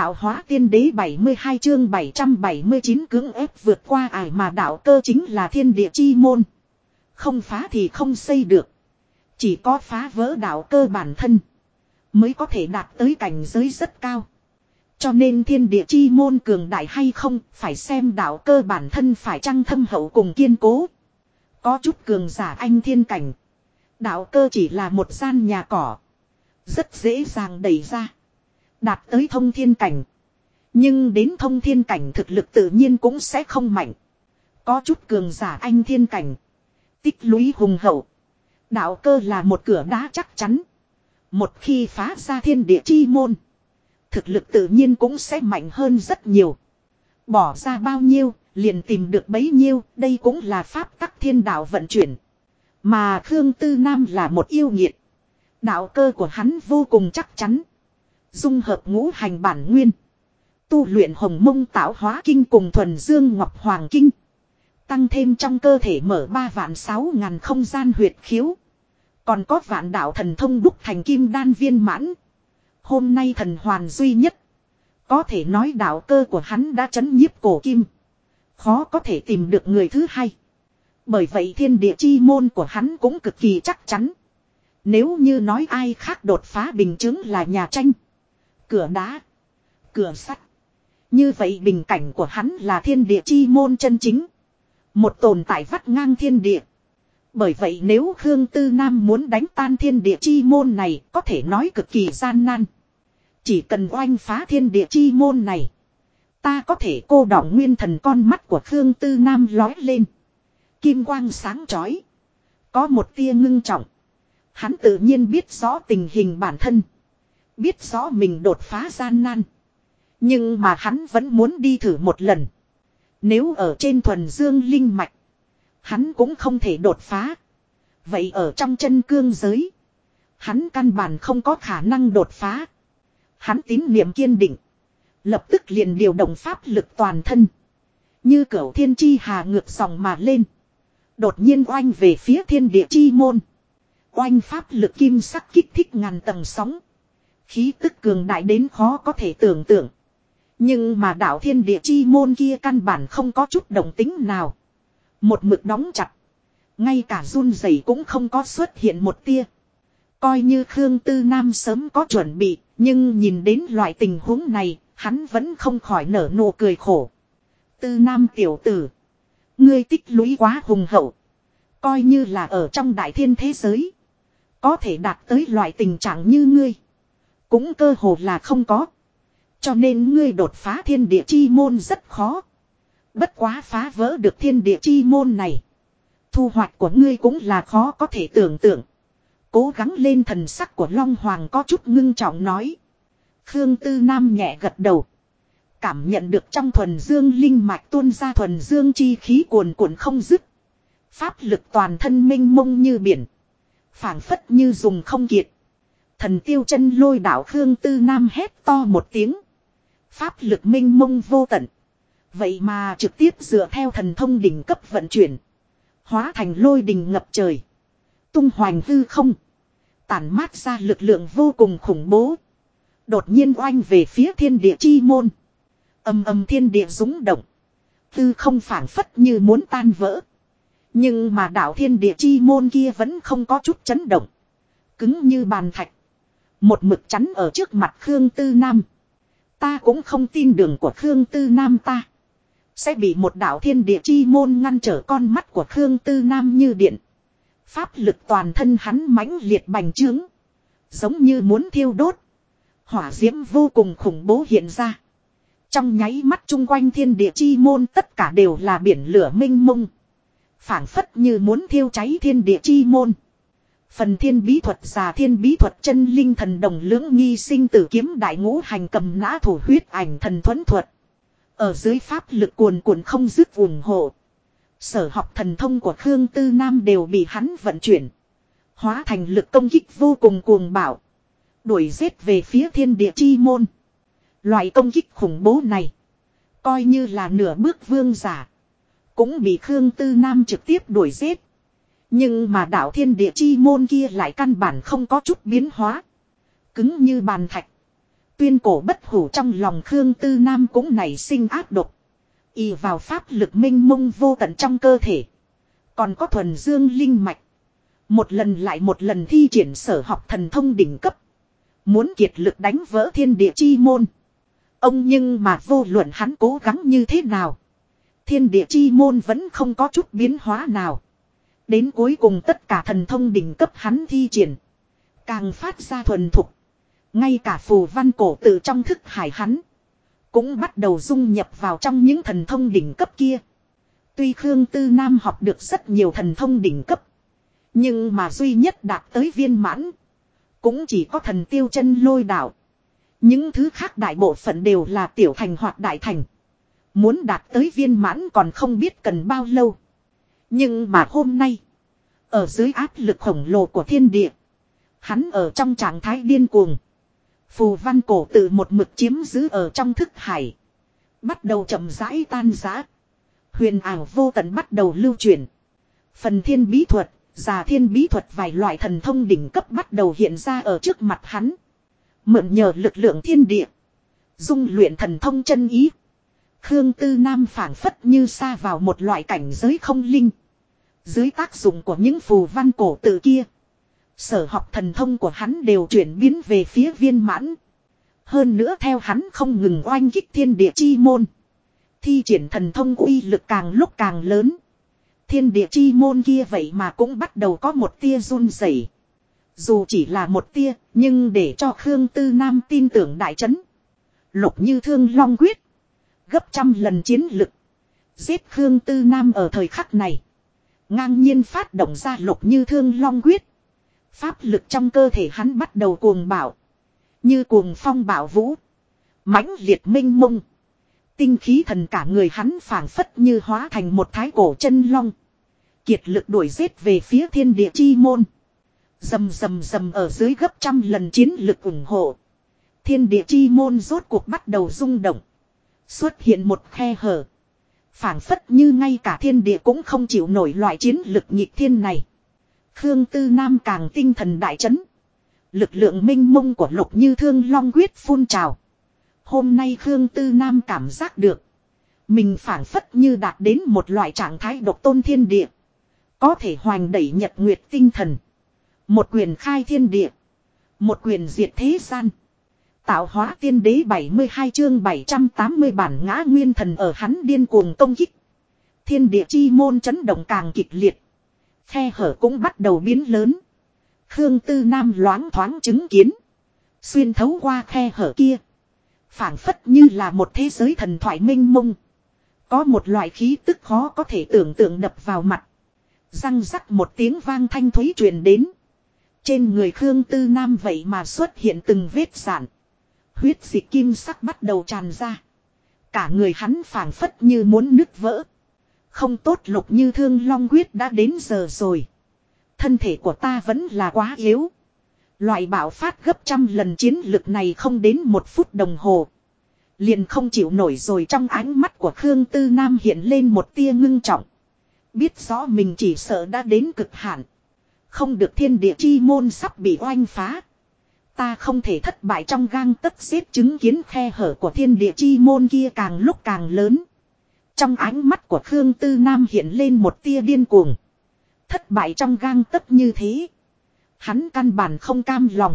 tạo hóa tiên đế 72 chương 779 cưỡng ép vượt qua ải mà đạo cơ chính là thiên địa chi môn. Không phá thì không xây được. Chỉ có phá vỡ đạo cơ bản thân mới có thể đạt tới cảnh giới rất cao. Cho nên thiên địa chi môn cường đại hay không phải xem đạo cơ bản thân phải chăng thâm hậu cùng kiên cố. Có chút cường giả anh thiên cảnh. Đạo cơ chỉ là một gian nhà cỏ. Rất dễ dàng đẩy ra. Đạt tới thông thiên cảnh. Nhưng đến thông thiên cảnh thực lực tự nhiên cũng sẽ không mạnh. Có chút cường giả anh thiên cảnh. Tích lũy hùng hậu. Đạo cơ là một cửa đá chắc chắn. Một khi phá ra thiên địa chi môn. Thực lực tự nhiên cũng sẽ mạnh hơn rất nhiều. Bỏ ra bao nhiêu, liền tìm được bấy nhiêu, đây cũng là pháp tắc thiên đạo vận chuyển. Mà Khương Tư Nam là một yêu nghiệt. Đạo cơ của hắn vô cùng chắc chắn. Dung hợp ngũ hành bản nguyên. Tu luyện Hồng Mông Tạo Hóa Kinh cùng Thuần Dương Ngọc Hoàng Kinh. Tăng thêm trong cơ thể mở 3.600.000 không gian huyệt khiếu. Còn có vạn đạo thần thông đúc thành kim đan viên mãn. Hôm nay thần hoàn duy nhất. Có thể nói đạo cơ của hắn đã chấn nhiếp cổ kim. Khó có thể tìm được người thứ hai. Bởi vậy thiên địa chi môn của hắn cũng cực kỳ chắc chắn. Nếu như nói ai khác đột phá bình chứng là nhà tranh. Cửa đá. Cửa sắt. Như vậy bình cảnh của hắn là thiên địa chi môn chân chính. Một tồn tại vắt ngang thiên địa. Bởi vậy nếu Khương Tư Nam muốn đánh tan thiên địa chi môn này có thể nói cực kỳ gian nan. Chỉ cần oanh phá thiên địa chi môn này. Ta có thể cô đọng nguyên thần con mắt của Khương Tư Nam lói lên. Kim quang sáng chói. Có một tia ngưng trọng. Hắn tự nhiên biết rõ tình hình bản thân. Biết rõ mình đột phá gian nan. Nhưng mà hắn vẫn muốn đi thử một lần. Nếu ở trên thuần dương linh mạch. Hắn cũng không thể đột phá. Vậy ở trong chân cương giới. Hắn căn bản không có khả năng đột phá. Hắn tín niệm kiên định. Lập tức liền điều động pháp lực toàn thân. Như cửu thiên chi hà ngược dòng mà lên. Đột nhiên oanh về phía thiên địa chi môn. Oanh pháp lực kim sắc kích thích ngàn tầng sóng. Khí tức cường đại đến khó có thể tưởng tượng. Nhưng mà đạo thiên địa chi môn kia căn bản không có chút động tính nào. Một mực đóng chặt. Ngay cả run rẩy cũng không có xuất hiện một tia. Coi như Khương Tư Nam sớm có chuẩn bị. Nhưng nhìn đến loại tình huống này. Hắn vẫn không khỏi nở nụ cười khổ. Tư Nam tiểu tử. Ngươi tích lũy quá hùng hậu. Coi như là ở trong đại thiên thế giới. Có thể đạt tới loại tình trạng như ngươi. Cũng cơ hồ là không có. Cho nên ngươi đột phá thiên địa chi môn rất khó. Bất quá phá vỡ được thiên địa chi môn này. Thu hoạch của ngươi cũng là khó có thể tưởng tượng. Cố gắng lên thần sắc của Long Hoàng có chút ngưng trọng nói. Khương Tư Nam nhẹ gật đầu. Cảm nhận được trong thuần dương linh mạch tuôn ra thuần dương chi khí cuồn cuộn không dứt. Pháp lực toàn thân mênh mông như biển. Phảng phất như dùng không kiệt. Thần tiêu chân lôi đạo Khương Tư Nam hét to một tiếng. Pháp lực mênh mông vô tận. Vậy mà trực tiếp dựa theo thần thông đỉnh cấp vận chuyển. Hóa thành lôi đình ngập trời. Tung hoành hư không. Tản mát ra lực lượng vô cùng khủng bố. Đột nhiên oanh về phía thiên địa chi môn. Âm âm thiên địa rúng động. Tư không phảng phất như muốn tan vỡ. Nhưng mà đạo thiên địa chi môn kia vẫn không có chút chấn động. Cứng như bàn thạch. Một mực chắn ở trước mặt Khương Tư Nam. Ta cũng không tin đường của Khương Tư Nam ta. Sẽ bị một đạo thiên địa chi môn ngăn trở con mắt của Khương Tư Nam như điện. Pháp lực toàn thân hắn mãnh liệt bành trướng. Giống như muốn thiêu đốt. Hỏa diễm vô cùng khủng bố hiện ra. Trong nháy mắt chung quanh thiên địa chi môn tất cả đều là biển lửa mênh mông. Phảng phất như muốn thiêu cháy thiên địa chi môn. Phần thiên bí thuật già thiên bí thuật chân linh thần đồng lưỡng nghi sinh tử kiếm đại ngũ hành cầm nã thủ huyết ảnh thần thuẫn thuật. Ở dưới pháp lực cuồn cuộn không dứt ủng hộ. Sở học thần thông của Khương Tư Nam đều bị hắn vận chuyển. Hóa thành lực công kích vô cùng cuồng bạo. Đuổi giết về phía thiên địa chi môn. Loại công kích khủng bố này. Coi như là nửa bước vương giả. Cũng bị Khương Tư Nam trực tiếp đuổi giết. Nhưng mà đạo thiên địa chi môn kia lại căn bản không có chút biến hóa. Cứng như bàn thạch. Tuyên cổ bất hủ trong lòng Khương Tư Nam cũng nảy sinh ác độc. Y vào pháp lực minh mông vô tận trong cơ thể. Còn có thuần dương linh mạch. Một lần lại một lần thi triển sở học thần thông đỉnh cấp. Muốn kiệt lực đánh vỡ thiên địa chi môn. Ông nhưng mà vô luận hắn cố gắng như thế nào. Thiên địa chi môn vẫn không có chút biến hóa nào. Đến cuối cùng tất cả thần thông đỉnh cấp hắn thi triển. Càng phát ra thuần thục. Ngay cả phù văn cổ tự trong thức hải hắn. Cũng bắt đầu dung nhập vào trong những thần thông đỉnh cấp kia. Tuy Khương Tư Nam học được rất nhiều thần thông đỉnh cấp. Nhưng mà duy nhất đạt tới viên mãn. Cũng chỉ có thần tiêu chân lôi đạo. Những thứ khác đại bộ phận đều là tiểu thành hoặc đại thành. Muốn đạt tới viên mãn còn không biết cần bao lâu. Nhưng mà hôm nay. Ở dưới áp lực khổng lồ của thiên địa. Hắn ở trong trạng thái điên cuồng. Phù văn cổ tự một mực chiếm giữ ở trong thức hải. Bắt đầu chậm rãi tan rã. Huyền ảo vô tận bắt đầu lưu truyền. Phần thiên bí thuật, già thiên bí thuật vài loại thần thông đỉnh cấp bắt đầu hiện ra ở trước mặt hắn. Mượn nhờ lực lượng thiên địa. Dung luyện thần thông chân ý. Khương Tư Nam phảng phất như sa vào một loại cảnh giới không linh. Dưới tác dụng của những phù văn cổ tự kia. Sở học thần thông của hắn đều chuyển biến về phía viên mãn. Hơn nữa theo hắn không ngừng oanh kích thiên địa chi môn. Thi triển thần thông uy lực càng lúc càng lớn. Thiên địa chi môn kia vậy mà cũng bắt đầu có một tia run rẩy. Dù chỉ là một tia, nhưng để cho Khương Tư Nam tin tưởng đại chấn. Lục Như Thương Long quyết. Gấp trăm lần chiến lực. Giết Khương Tư Nam ở thời khắc này. Ngang nhiên phát động ra Lục Như Thương Long quyết. Pháp lực trong cơ thể hắn bắt đầu cuồng bạo. Như cuồng phong bạo vũ. Mãnh liệt minh mông. Tinh khí thần cả người hắn phảng phất như hóa thành một thái cổ chân long. Kiệt lực đuổi giết về phía thiên địa chi môn. Rầm rầm rầm ở dưới gấp trăm lần chiến lực ủng hộ. Thiên địa chi môn rốt cuộc bắt đầu rung động. Xuất hiện một khe hở. Phảng phất như ngay cả thiên địa cũng không chịu nổi loại chiến lực nhịp thiên này. Khương Tư Nam càng tinh thần đại chấn. Lực lượng minh mông của Lục Như Thương Long quyết phun trào. Hôm nay Khương Tư Nam cảm giác được. Mình phảng phất như đạt đến một loại trạng thái độc tôn thiên địa. Có thể hoành đẩy nhật nguyệt tinh thần. Một quyền khai thiên địa. Một quyền diệt thế gian. Tạo hóa tiên đế 72 chương 780 bản ngã nguyên thần ở hắn điên cuồng công kích. Thiên địa chi môn chấn động càng kịch liệt. Khe hở cũng bắt đầu biến lớn. Khương Tư Nam loáng thoáng chứng kiến. Xuyên thấu qua khe hở kia. Phảng phất như là một thế giới thần thoại minh mông. Có một loại khí tức khó có thể tưởng tượng đập vào mặt. Răng rắc một tiếng vang thanh thúy truyền đến. Trên người Khương Tư Nam vậy mà xuất hiện từng vết sạn. Huyết dịch kim sắc bắt đầu tràn ra. Cả người hắn phảng phất như muốn nứt vỡ. Không tốt, Lục Như Thương Long quyết đã đến giờ rồi. Thân thể của ta vẫn là quá yếu. Loại bạo phát gấp trăm lần chiến lực này không đến một phút đồng hồ. Liền không chịu nổi rồi, trong ánh mắt của Khương Tư Nam hiện lên một tia ngưng trọng. Biết rõ mình chỉ sợ đã đến cực hạn. Không được, thiên địa chi môn sắp bị oanh phá. Ta không thể thất bại trong gang tấc. Xếp chứng kiến khe hở của thiên địa chi môn kia càng lúc càng lớn. Trong ánh mắt của Khương Tư Nam hiện lên một tia điên cuồng. Thất bại trong gang tấc như thế. Hắn căn bản không cam lòng.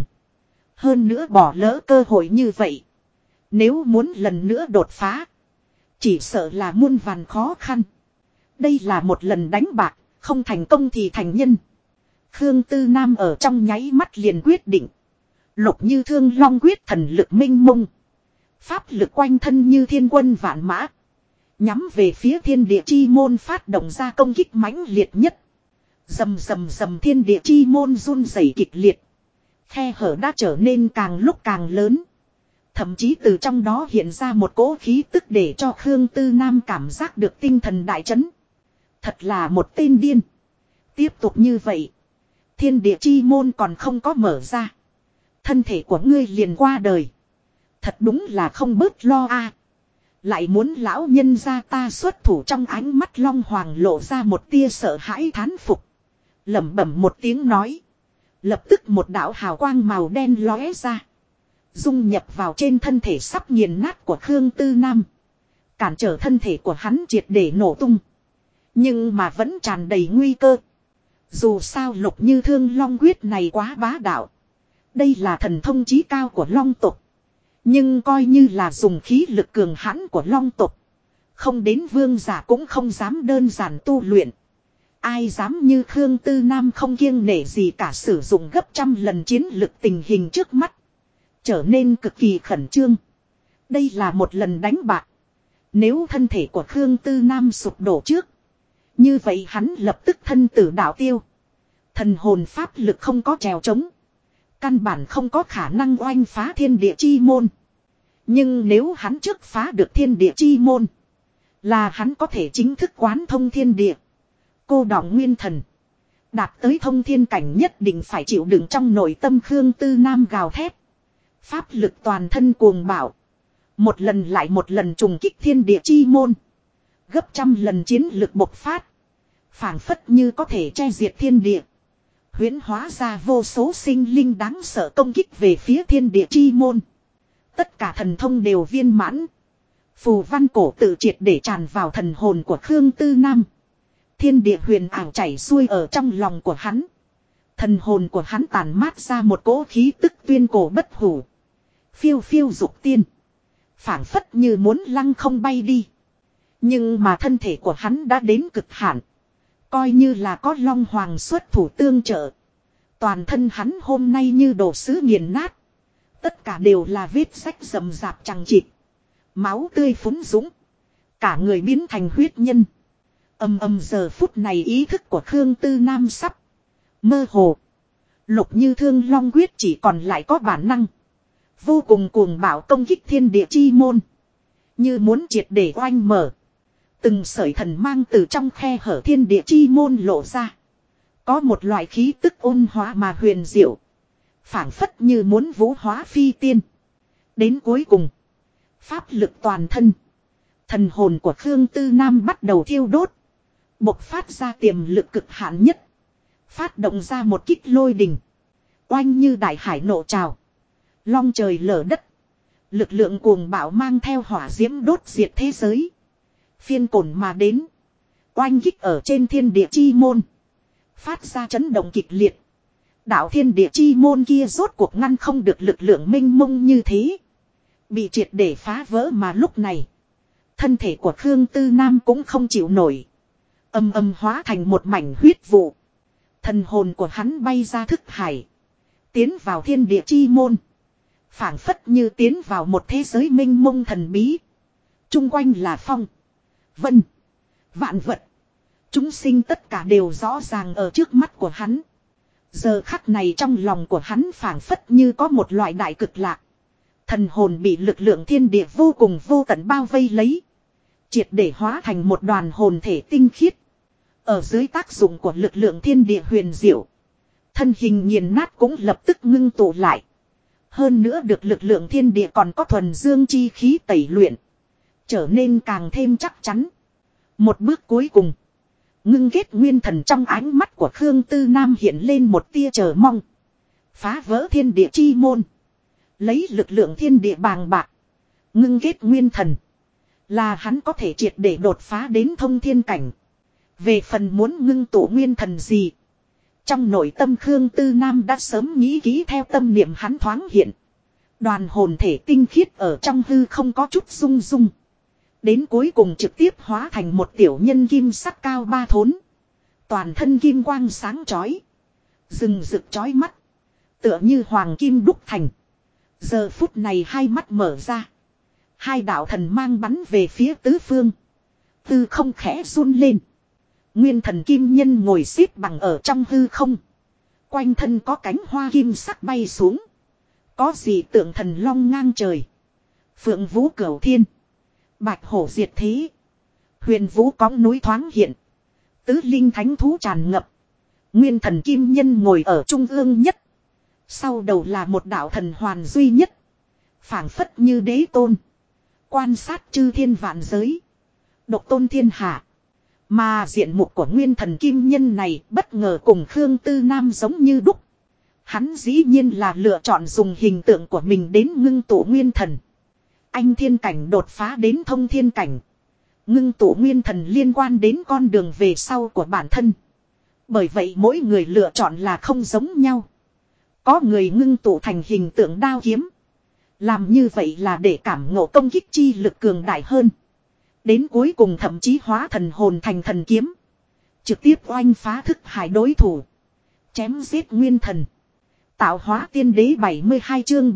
Hơn nữa bỏ lỡ cơ hội như vậy. Nếu muốn lần nữa đột phá. Chỉ sợ là muôn vàn khó khăn. Đây là một lần đánh bạc. Không thành công thì thành nhân. Khương Tư Nam ở trong nháy mắt liền quyết định. Lục Như Thương Long quyết thần lực minh mông. Pháp lực quanh thân như thiên quân vạn mã. Nhắm về phía thiên địa chi môn phát động ra công kích mãnh liệt nhất. Rầm rầm rầm, thiên địa chi môn run rẩy kịch liệt. Khe hở đã trở nên càng lúc càng lớn. Thậm chí từ trong đó hiện ra một cỗ khí tức để cho Khương Tư Nam cảm giác được tinh thần đại chấn. Thật là một tên điên. Tiếp tục như vậy. Thiên địa chi môn còn không có mở ra. Thân thể của ngươi liền qua đời. Thật đúng là không bớt lo a. Lại muốn lão nhân gia ta xuất thủ, trong ánh mắt Long Hoàng lộ ra một tia sợ hãi thán phục. Lẩm bẩm một tiếng nói. Lập tức một đạo hào quang màu đen lóe ra. dung nhập vào trên thân thể sắp nghiền nát của Khương Tư Nam. Cản trở thân thể của hắn triệt để nổ tung. Nhưng mà vẫn tràn đầy nguy cơ. Dù sao Lục Như Thương Long quyết này quá bá đạo. Đây là thần thông chí cao của Long tộc. Nhưng coi như là dùng khí lực cường hãn của Long tộc. Không đến vương giả cũng không dám đơn giản tu luyện. Ai dám như Khương Tư Nam không kiêng nể gì cả sử dụng gấp trăm lần chiến lực tình hình trước mắt. Trở nên cực kỳ khẩn trương. Đây là một lần đánh bạc. Nếu thân thể của Khương Tư Nam sụp đổ trước. Như vậy hắn lập tức thân tử đạo tiêu. Thần hồn pháp lực không có trèo trống. Căn bản không có khả năng oanh phá thiên địa chi môn. Nhưng nếu hắn trước phá được thiên địa chi môn. Là hắn có thể chính thức quán thông thiên địa. Cô đọng nguyên thần. Đạt tới thông thiên cảnh nhất định phải chịu đựng trong nội tâm Khương Tư Nam gào thét. Pháp lực toàn thân cuồng bạo. Một lần lại một lần trùng kích thiên địa chi môn. Gấp trăm lần chiến lực bộc phát. Phảng phất như có thể che diệt thiên địa. Huyễn hóa ra vô số sinh linh đáng sợ công kích về phía thiên địa chi môn. Tất cả thần thông đều viên mãn. Phù văn cổ tự triệt để tràn vào thần hồn của Khương Tư Nam. Thiên địa huyền ảo chảy xuôi ở trong lòng của hắn. Thần hồn của hắn tàn mát ra một cỗ khí tức tuyên cổ bất hủ. Phiêu phiêu dục tiên. Phảng phất như muốn lăng không bay đi. Nhưng mà thân thể của hắn đã đến cực hạn. Coi như là có Long Hoàng xuất thủ tương trợ. Toàn thân hắn hôm nay như đồ sứ nghiền nát. Tất cả đều là vết rách rầm rạp chằng chịt. Máu tươi phúng dũng. Cả người biến thành huyết nhân. Âm giờ phút này ý thức của Khương Tư Nam sắp mơ hồ. Lục Như Thương Long quyết chỉ còn lại có bản năng. Vô cùng cuồng bạo công kích thiên địa chi môn. Như muốn triệt để oanh mở. Từng sợi thần mang từ trong khe hở thiên địa chi môn lộ ra. Có một loại khí tức ôn hóa mà huyền diệu. Phảng phất như muốn vũ hóa phi tiên. Đến cuối cùng. Pháp lực toàn thân. Thần hồn của Khương Tư Nam bắt đầu thiêu đốt. Bộc phát ra tiềm lực cực hạn nhất. Phát động ra một kích lôi đình. Oanh như đại hải nộ trào. Long trời lở đất. Lực lượng cuồng bạo mang theo hỏa diễm đốt diệt thế giới. Phiên cổn mà đến. Oanh kích ở trên thiên địa chi môn. Phát ra chấn động kịch liệt. Đạo thiên địa chi môn kia rốt cuộc ngăn không được lực lượng mênh mông như thế. Bị triệt để phá vỡ mà lúc này. Thân thể của Khương Tư Nam cũng không chịu nổi. Âm hóa thành một mảnh huyết vụ. Thần hồn của hắn bay ra thức hải. Tiến vào thiên địa chi môn. Phảng phất như tiến vào một thế giới mênh mông thần bí. Trung quanh là phong. Vân. Vạn vật. Chúng sinh tất cả đều rõ ràng ở trước mắt của hắn. Giờ khắc này trong lòng của hắn phảng phất như có một loại đại cực lạc. Thần hồn bị lực lượng thiên địa vô cùng vô tận bao vây lấy. Triệt để hóa thành một đoàn hồn thể tinh khiết. Ở dưới tác dụng của lực lượng thiên địa huyền diệu. Thân hình nghiền nát cũng lập tức ngưng tụ lại. Hơn nữa được lực lượng thiên địa còn có thuần dương chi khí tẩy luyện. Trở nên càng thêm chắc chắn. Một bước cuối cùng. Ngưng kết nguyên thần trong ánh mắt của Khương Tư Nam hiện lên một tia chờ mong. Phá vỡ thiên địa chi môn. Lấy lực lượng thiên địa bàng bạc. Ngưng kết nguyên thần. Là hắn có thể triệt để đột phá đến thông thiên cảnh. Về phần muốn ngưng tụ nguyên thần gì. Trong nội tâm Khương Tư Nam đã sớm nghĩ kỹ theo tâm niệm hắn thoáng hiện. Đoàn hồn thể tinh khiết ở trong hư không có chút rung rung. Đến cuối cùng trực tiếp hóa thành một tiểu nhân kim sắc cao ba thốn. Toàn thân kim quang sáng chói. Rừng rực chói mắt. Tựa như hoàng kim đúc thành. Giờ phút này hai mắt mở ra. Hai đạo thần mang bắn về phía tứ phương. Tư không khẽ run lên. Nguyên thần kim nhân ngồi xếp bằng ở trong hư không. Quanh thân có cánh hoa kim sắc bay xuống. Có gì tượng thần long ngang trời. Phượng vũ cửu thiên. Bạch hổ diệt thế. Huyền vũ cõng núi thoáng hiện. Tứ linh thánh thú tràn ngập. Nguyên thần kim nhân ngồi ở trung ương nhất. Sau đầu là một đạo thần hoàn duy nhất. Phảng phất như đế tôn. Quan sát chư thiên vạn giới. Độc tôn thiên hạ. Mà diện mục của nguyên thần kim nhân này bất ngờ cùng Khương Tư Nam giống như đúc. Hắn dĩ nhiên là lựa chọn dùng hình tượng của mình đến ngưng tụ nguyên thần. Anh thiên cảnh đột phá đến thông thiên cảnh. Ngưng tụ nguyên thần liên quan đến con đường về sau của bản thân. Bởi vậy mỗi người lựa chọn là không giống nhau. Có người ngưng tụ thành hình tượng đao kiếm. Làm như vậy là để cảm ngộ công kích chi lực cường đại hơn. Đến cuối cùng thậm chí hóa thần hồn thành thần kiếm. Trực tiếp oanh phá thức hải đối thủ. Chém giết nguyên thần. Tạo hóa tiên đế 72 chương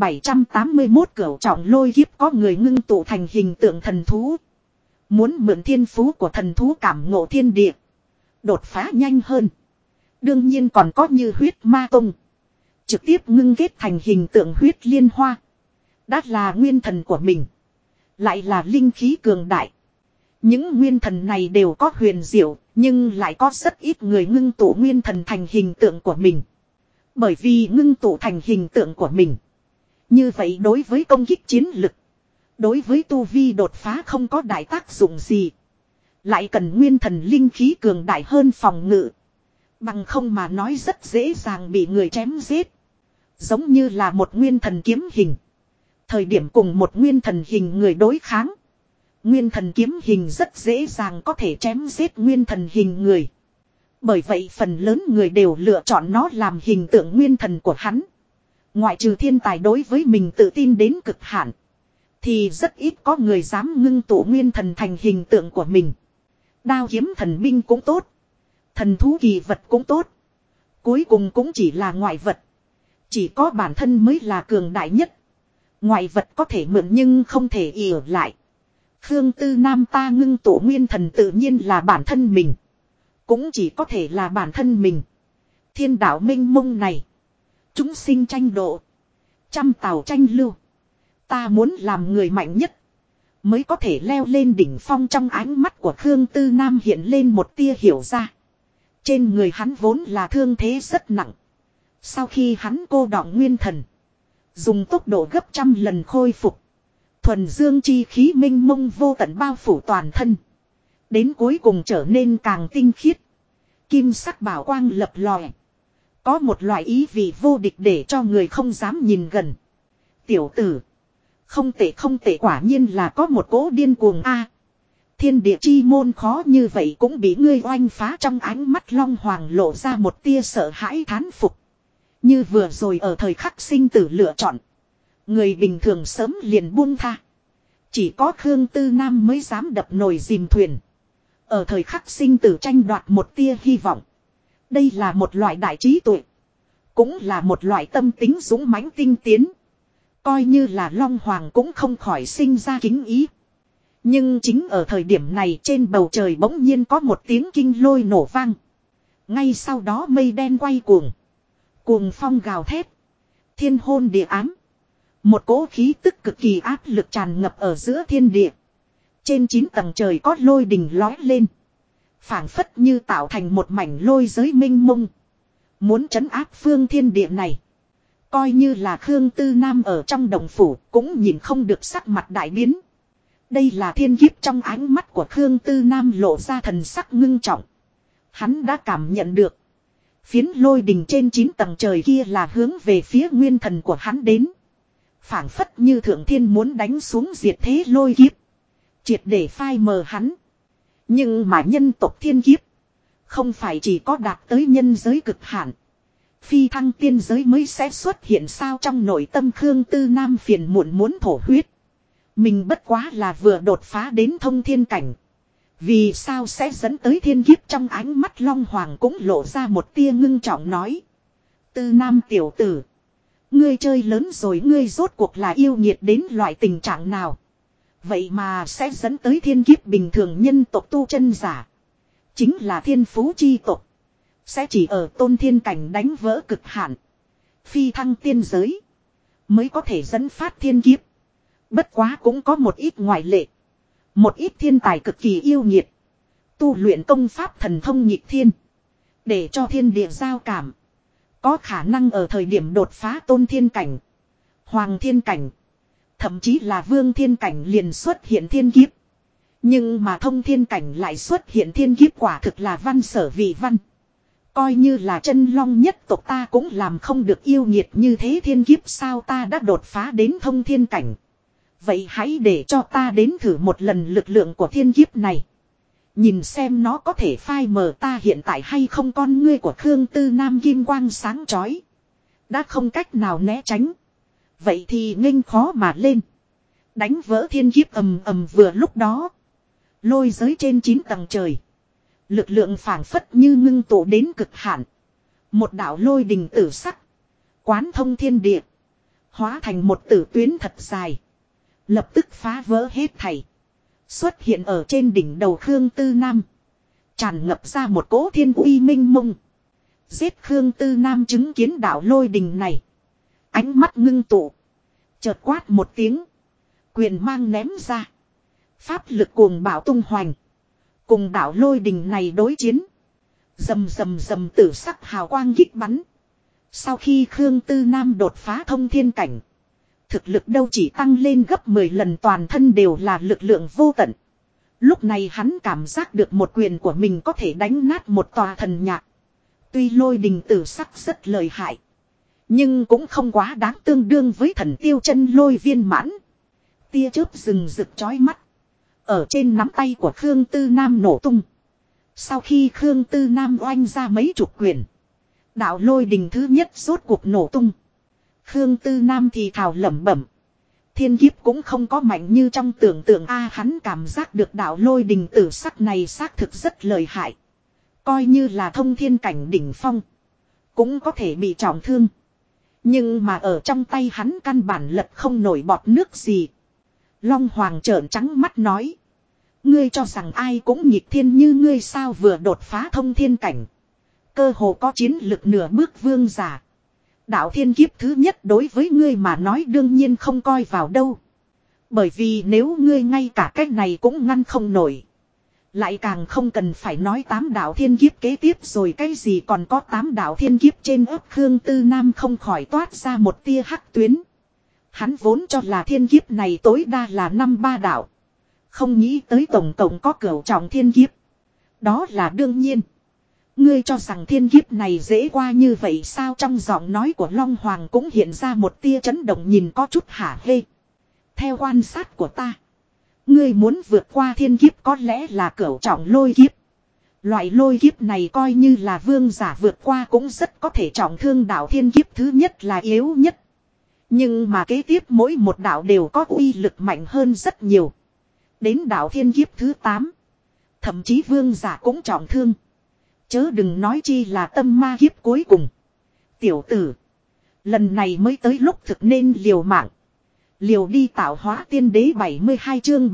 781 cửu trọng lôi kiếp có người ngưng tụ thành hình tượng thần thú. Muốn mượn thiên phú của thần thú cảm ngộ thiên địa. Đột phá nhanh hơn. Đương nhiên còn có như huyết ma tông. Trực tiếp ngưng kết thành hình tượng huyết liên hoa. Đã là nguyên thần của mình. Lại là linh khí cường đại. Những nguyên thần này đều có huyền diệu. Nhưng lại có rất ít người ngưng tụ nguyên thần thành hình tượng của mình. Bởi vì ngưng tụ thành hình tượng của mình. Như vậy đối với công kích chiến lực. Đối với tu vi đột phá không có đại tác dụng gì. Lại cần nguyên thần linh khí cường đại hơn phòng ngự. Bằng không mà nói rất dễ dàng bị người chém giết. Giống như là một nguyên thần kiếm hình. Thời điểm cùng một nguyên thần hình người đối kháng. Nguyên thần kiếm hình rất dễ dàng có thể chém giết nguyên thần hình người. Bởi vậy phần lớn người đều lựa chọn nó làm hình tượng nguyên thần của hắn. Ngoại trừ thiên tài đối với mình tự tin đến cực hạn. Thì rất ít có người dám ngưng tụ nguyên thần thành hình tượng của mình. Đao kiếm thần binh cũng tốt. Thần thú kỳ vật cũng tốt. Cuối cùng cũng chỉ là ngoại vật. Chỉ có bản thân mới là cường đại nhất. Ngoại vật có thể mượn nhưng không thể ỷ lại. Khương Tư Nam ta ngưng tụ nguyên thần tự nhiên là bản thân mình. Cũng chỉ có thể là bản thân mình. Thiên đạo minh mông này. Chúng sinh tranh độ. Trăm tàu tranh lưu. Ta muốn làm người mạnh nhất. Mới có thể leo lên đỉnh phong. Trong ánh mắt của Khương Tư Nam hiện lên một tia hiểu ra. Trên người hắn vốn là thương thế rất nặng. Sau khi hắn cô đọng nguyên thần. Dùng tốc độ gấp 100 lần khôi phục. Thuần dương chi khí minh mông vô tận bao phủ toàn thân. Đến cuối cùng trở nên càng tinh khiết. Kim sắc bảo quang lập lòe. Có một loại ý vị vô địch để cho người không dám nhìn gần. Tiểu tử. Không tệ không tệ, quả nhiên là có một cỗ điên cuồng a. Thiên địa chi môn khó như vậy cũng bị ngươi oanh phá. Trong ánh mắt Long Hoàng lộ ra một tia sợ hãi thán phục. Như vừa rồi ở thời khắc sinh tử lựa chọn. Người bình thường sớm liền buông tha. Chỉ có Khương Tư Nam mới dám đập nồi dìm thuyền. Ở thời khắc sinh tử tranh đoạt một tia hy vọng. Đây là một loại đại trí tuệ. Cũng là một loại tâm tính dũng mãnh tinh tiến. Coi như là Long Hoàng cũng không khỏi sinh ra kính ý. Nhưng chính ở thời điểm này trên bầu trời bỗng nhiên có một tiếng kinh lôi nổ vang. Ngay sau đó mây đen quay cuồng. Cuồng phong gào thét. Thiên hôn địa ám. Một cỗ khí tức cực kỳ áp lực tràn ngập ở giữa thiên địa. Trên 9 tầng trời có lôi đình lói lên. Phảng phất như tạo thành một mảnh lôi giới minh mông. Muốn trấn áp phương thiên địa này. Coi như là Khương Tư Nam ở trong đồng phủ cũng nhìn không được sắc mặt đại biến. Đây là thiên kiếp. Trong ánh mắt của Khương Tư Nam lộ ra thần sắc ngưng trọng. Hắn đã cảm nhận được. Phiến lôi đình trên 9 tầng trời kia là hướng về phía nguyên thần của hắn đến. Phảng phất như thượng thiên muốn đánh xuống diệt thế lôi kiếp. Triệt để phai mờ hắn. Nhưng mà nhân tộc thiên kiếp. Không phải chỉ có đạt tới nhân giới cực hạn. Phi thăng tiên giới mới sẽ xuất hiện sao. Trong nội tâm Khương Tư Nam phiền muộn muốn thổ huyết. Mình bất quá là vừa đột phá đến thông thiên cảnh. Vì sao sẽ dẫn tới thiên kiếp. Trong ánh mắt Long Hoàng cũng lộ ra một tia ngưng trọng nói. Tư Nam tiểu tử. Ngươi chơi lớn rồi, ngươi rốt cuộc là yêu nghiệt đến loại tình trạng nào. Vậy mà sẽ dẫn tới thiên kiếp. Bình thường nhân tộc tu chân giả. Chính là thiên phú chi tộc. Sẽ chỉ ở tôn thiên cảnh đánh vỡ cực hạn. Phi thăng tiên giới. Mới có thể dẫn phát thiên kiếp. Bất quá cũng có một ít ngoại lệ. Một ít thiên tài cực kỳ yêu nghiệt. Tu luyện công pháp thần thông nhịp thiên. Để cho thiên địa giao cảm. Có khả năng ở thời điểm đột phá tôn thiên cảnh. Hoàng thiên cảnh. Thậm chí là vương thiên cảnh liền xuất hiện thiên kiếp. Nhưng mà thông thiên cảnh lại xuất hiện thiên kiếp quả thực là văn sở vị văn. Coi như là chân long nhất tộc ta cũng làm không được yêu nghiệt như thế thiên kiếp sao ta đã đột phá đến thông thiên cảnh. Vậy hãy để cho ta đến thử một lần lực lượng của thiên kiếp này. Nhìn xem nó có thể phai mờ ta hiện tại hay không con ngươi của Khương Tư Nam kim quang sáng chói. Đã không cách nào né tránh. Vậy thì nghênh khó mà lên. Đánh vỡ thiên kiếp ầm ầm vừa lúc đó. Lôi giới trên 9 tầng trời. Lực lượng phảng phất như ngưng tụ đến cực hạn. Một đạo lôi đình tử sắc. Quán thông thiên địa. Hóa thành một tử tuyến thật dài. Lập tức phá vỡ hết thảy. Xuất hiện ở trên đỉnh đầu Khương Tư Nam. Tràn ngập ra một cỗ thiên uy minh mông. Giết Khương Tư Nam chứng kiến đạo lôi đình này. Ánh mắt ngưng tụ. Chợt quát một tiếng. Quyền mang ném ra. Pháp lực cuồng bạo tung hoành. Cùng đạo lôi đình này đối chiến. Rầm rầm rầm tử sắc hào quang kích bắn. Sau khi Khương Tư Nam đột phá thông thiên cảnh. Thực lực đâu chỉ tăng lên gấp 10 lần toàn thân đều là lực lượng vô tận. Lúc này hắn cảm giác được một quyền của mình có thể đánh nát một tòa thần nhạc. Tuy lôi đình tử sắc rất lợi hại. Nhưng cũng không quá đáng tương đương với thần tiêu chân lôi viên mãn. Tia chớp rừng rực chói mắt. Ở trên nắm tay của Khương Tư Nam nổ tung. Sau khi Khương Tư Nam oanh ra mấy chục quyền. Đạo lôi đình thứ nhất rốt cuộc nổ tung. Khương Tư Nam thì thào lẩm bẩm. Thiên kiếp cũng không có mạnh như trong tưởng tượng hắn cảm giác được đạo lôi đình tử sắc này xác thực rất lợi hại. Coi như là thông thiên cảnh đỉnh phong. Cũng có thể bị trọng thương. Nhưng mà ở trong tay hắn căn bản lật không nổi bọt nước gì. Long Hoàng trợn trắng mắt nói. Ngươi cho rằng ai cũng nhịp thiên như ngươi sao vừa đột phá thông thiên cảnh. Cơ hồ có chiến lực nửa bước vương giả. Đạo thiên kiếp thứ nhất đối với ngươi mà nói đương nhiên không coi vào đâu. Bởi vì nếu ngươi ngay cả cách này cũng ngăn không nổi. Lại càng không cần phải nói 8 đạo thiên kiếp kế tiếp rồi cái gì còn có 8 đạo thiên kiếp trên ấp Khương Tư Nam không khỏi toát ra một tia hắc tuyến. Hắn vốn cho là thiên kiếp này tối đa là 5-3 đạo. Không nghĩ tới tổng cộng có cửu trọng thiên kiếp. Đó là đương nhiên. Ngươi cho rằng thiên kiếp này dễ qua như vậy sao trong giọng nói của Long Hoàng cũng hiện ra một tia chấn động nhìn có chút hả hê. Theo quan sát của ta. Ngươi muốn vượt qua thiên kiếp có lẽ là cửu trọng lôi kiếp. Loại lôi kiếp này coi như là vương giả vượt qua cũng rất có thể trọng thương đạo thiên kiếp thứ nhất là yếu nhất. Nhưng mà kế tiếp mỗi một đạo đều có uy lực mạnh hơn rất nhiều. Đến đạo thiên kiếp thứ 8. Thậm chí vương giả cũng trọng thương. Chớ đừng nói chi là tâm ma kiếp cuối cùng. Tiểu tử. Lần này mới tới lúc thực nên liều mạng. Liều đi tạo hóa tiên đế 72 chương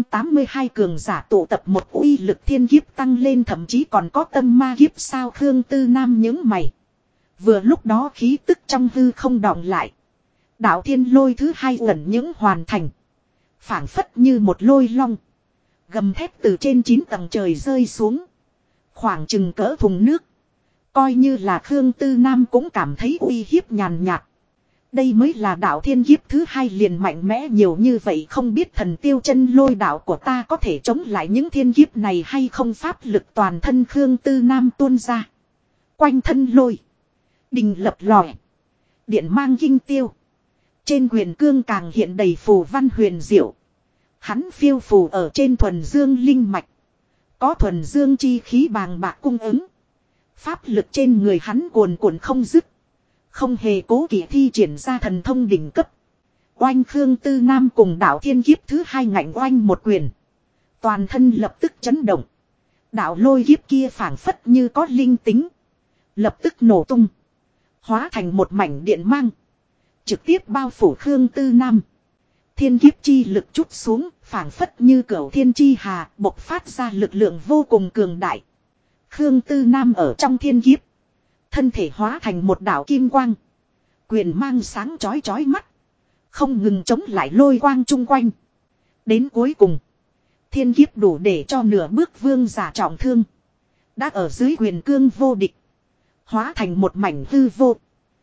782 cường giả tụ tập một uy lực thiên kiếp tăng lên thậm chí còn có tâm ma kiếp sao Khương Tư Nam những mày. Vừa lúc đó khí tức trong hư không đọng lại. Đạo thiên lôi thứ 2 ẩn những hoàn thành. Phảng phất như một lôi long. Gầm thép từ trên 9 tầng trời rơi xuống. Khoảng chừng cỡ thùng nước. Coi như là Khương Tư Nam cũng cảm thấy uy hiếp nhàn nhạt. Đây mới là đạo thiên kiếp thứ 2 liền mạnh mẽ nhiều như vậy không biết thần tiêu chân lôi đạo của ta có thể chống lại những thiên kiếp này hay không pháp lực toàn thân Khương Tư Nam tuôn ra. Quanh thân lôi. Đình lập lòe. Điện mang kinh tiêu. Trên quyền cương càng hiện đầy phù văn huyền diệu. Hắn phiêu phù ở trên thuần dương linh mạch. Có thuần dương chi khí bàng bạc cung ứng. Pháp lực trên người hắn cuồn cuộn không dứt. Không hề cố kỵ thi triển ra thần thông đỉnh cấp. Oanh Khương Tư Nam cùng đạo thiên kiếp thứ 2 ngạnh oanh một quyền. Toàn thân lập tức chấn động. Đạo lôi kiếp kia phảng phất như có linh tính. Lập tức nổ tung. Hóa thành một mảnh điện mang. Trực tiếp bao phủ Khương Tư Nam. Thiên kiếp chi lực chút xuống, phảng phất như cửu thiên chi hà, bộc phát ra lực lượng vô cùng cường đại. Khương Tư Nam ở trong thiên kiếp. Thân thể hóa thành một đạo kim quang. Quyền mang sáng chói chói mắt. Không ngừng chống lại lôi quang chung quanh. Đến cuối cùng. Thiên kiếp đủ để cho nửa bước vương giả trọng thương. Đã ở dưới quyền cương vô địch. Hóa thành một mảnh hư vô.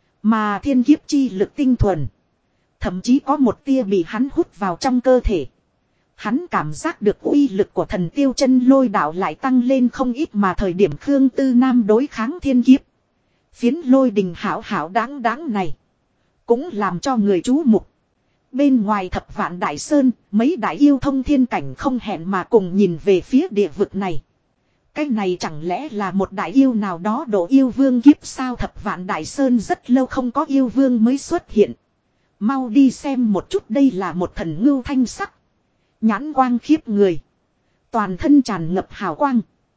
Mà thiên kiếp chi lực tinh thuần. Thậm chí có một tia bị hắn hút vào trong cơ thể. Hắn cảm giác được uy lực của thần tiêu chân lôi đạo lại tăng lên không ít mà thời điểm Khương Tư Nam đối kháng thiên kiếp. Phiến lôi đình hảo hảo đáng đáng này. Cũng làm cho người chú mục. Bên ngoài Thập Vạn Đại Sơn, mấy đại yêu thông thiên cảnh không hẹn mà cùng nhìn về phía địa vực này. Cái này chẳng lẽ là một đại yêu nào đó độ yêu vương kiếp sao? Thập Vạn Đại Sơn rất lâu không có yêu vương mới xuất hiện. Mau đi xem một chút, đây là một thần ngưu thanh sắc. Nhãn quang khiếp người. Toàn thân tràn ngập hào quang.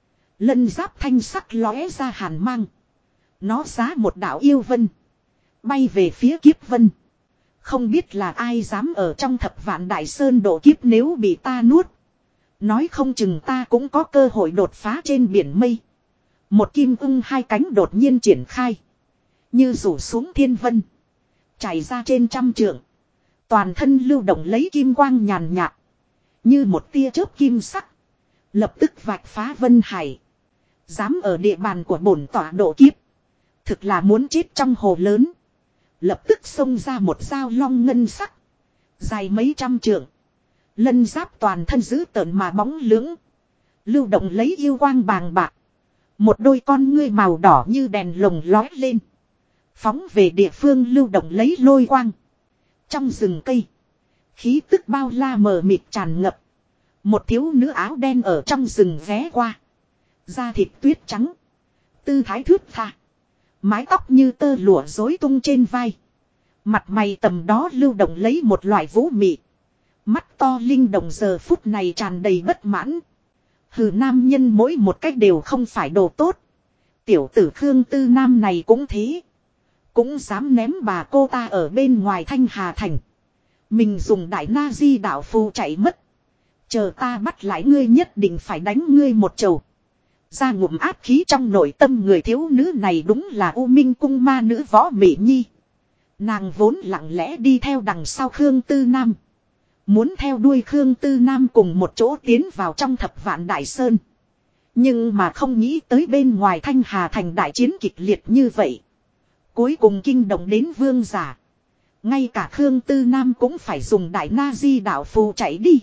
Lân giáp thanh sắc lóe ra hàn mang. Nó giá một đạo yêu vân. Bay về phía kiếp vân. Không biết là ai dám ở trong Thập Vạn Đại Sơn độ kiếp, nếu bị ta nuốt. Nói không chừng ta cũng có cơ hội đột phá trên biển mây. Một kim ưng hai cánh đột nhiên triển khai. Như rủ xuống thiên vân. Chảy ra trên trăm trượng. Toàn thân lưu động lấy kim quang nhàn nhạt. Như một tia chớp kim sắc. Lập tức vạch phá vân hải. Dám ở địa bàn của bổn tọa độ kiếp. Thực là muốn chết trong hồ lớn. Lập tức xông ra một dao long ngân sắc. Dài mấy trăm trượng. Lân giáp toàn thân dữ tợn mà bóng lưỡng. Lưu động lấy yêu quang bàng bạc. Một đôi con ngươi màu đỏ như đèn lồng lói lên. Phóng về địa phương lưu động lấy lôi quang. Trong rừng cây. Khí tức bao la mờ mịt tràn ngập. Một thiếu nữ áo đen ở trong rừng ghé qua. Da thịt tuyết trắng. Tư thái thướt tha. Mái tóc như tơ lụa rối tung trên vai. Mặt mày tầm đó lưu động lấy một loại vũ mị. Mắt to linh động giờ phút này tràn đầy bất mãn. Hừ, nam nhân mỗi một cách đều không phải đồ tốt. Tiểu tử Khương Tư Nam này cũng thế. Cũng dám ném bà cô ta ở bên ngoài Thanh Hà Thành. Mình dùng đại na di đạo phù chạy mất. Chờ ta bắt lại ngươi nhất định phải đánh ngươi một chầu. Ra ngụm áp khí trong nội tâm người thiếu nữ này đúng là U Minh cung ma nữ Võ Mỹ Nhi. Nàng vốn lặng lẽ đi theo đằng sau Khương Tư Nam. Muốn theo đuôi Khương Tư Nam cùng một chỗ tiến vào trong Thập Vạn Đại Sơn. Nhưng mà không nghĩ tới bên ngoài Thanh Hà Thành đại chiến kịch liệt như vậy. Cuối cùng kinh động đến vương giả. Ngay cả Khương Tư Nam cũng phải dùng đại na di đạo phù chạy đi.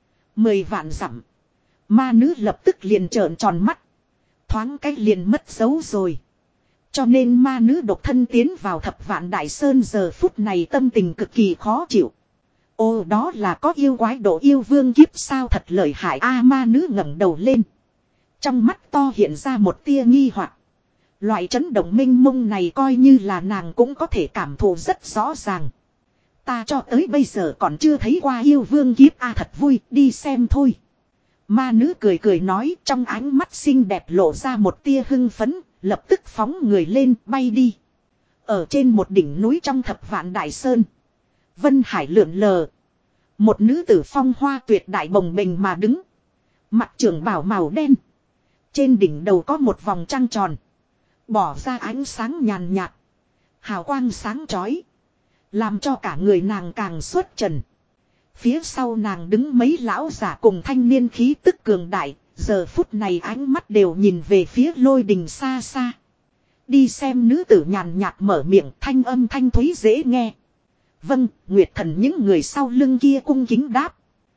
10 vạn dặm. Ma nữ lập tức liền trợn tròn mắt. Thoáng cách liền mất dấu rồi. Cho nên ma nữ độc thân tiến vào Thập Vạn Đại Sơn giờ phút này tâm tình cực kỳ khó chịu. Ồ, đó là có yêu quái độ yêu vương kiếp sao, thật lợi hại a. Ma nữ ngẩng đầu lên. Trong mắt to hiện ra một tia nghi hoặc. Loại chấn động minh mông này coi như là nàng cũng có thể cảm thụ rất rõ ràng. Ta cho tới bây giờ còn chưa thấy qua yêu vương kiếp a, thật vui, đi xem thôi. Ma nữ cười cười nói, trong ánh mắt xinh đẹp lộ ra một tia hưng phấn, lập tức phóng người lên bay đi. Ở trên một đỉnh núi trong Thập Vạn Đại Sơn. Vân hải lượn lờ. Một nữ tử phong hoa tuyệt đại bồng bềnh mà đứng. Mặc trường bào màu đen. Trên đỉnh đầu có một vòng trăng tròn. Bỏ ra ánh sáng nhàn nhạt. Hào quang sáng chói. Làm cho cả người nàng càng xuất trần. Phía sau nàng đứng mấy lão giả cùng thanh niên khí tức cường đại. Giờ phút này ánh mắt đều nhìn về phía lôi đình xa xa. Đi xem, nữ tử nhàn nhạt mở miệng, thanh âm thanh thúy dễ nghe. Vâng, Nguyệt Thần những người sau lưng kia cung kính đáp.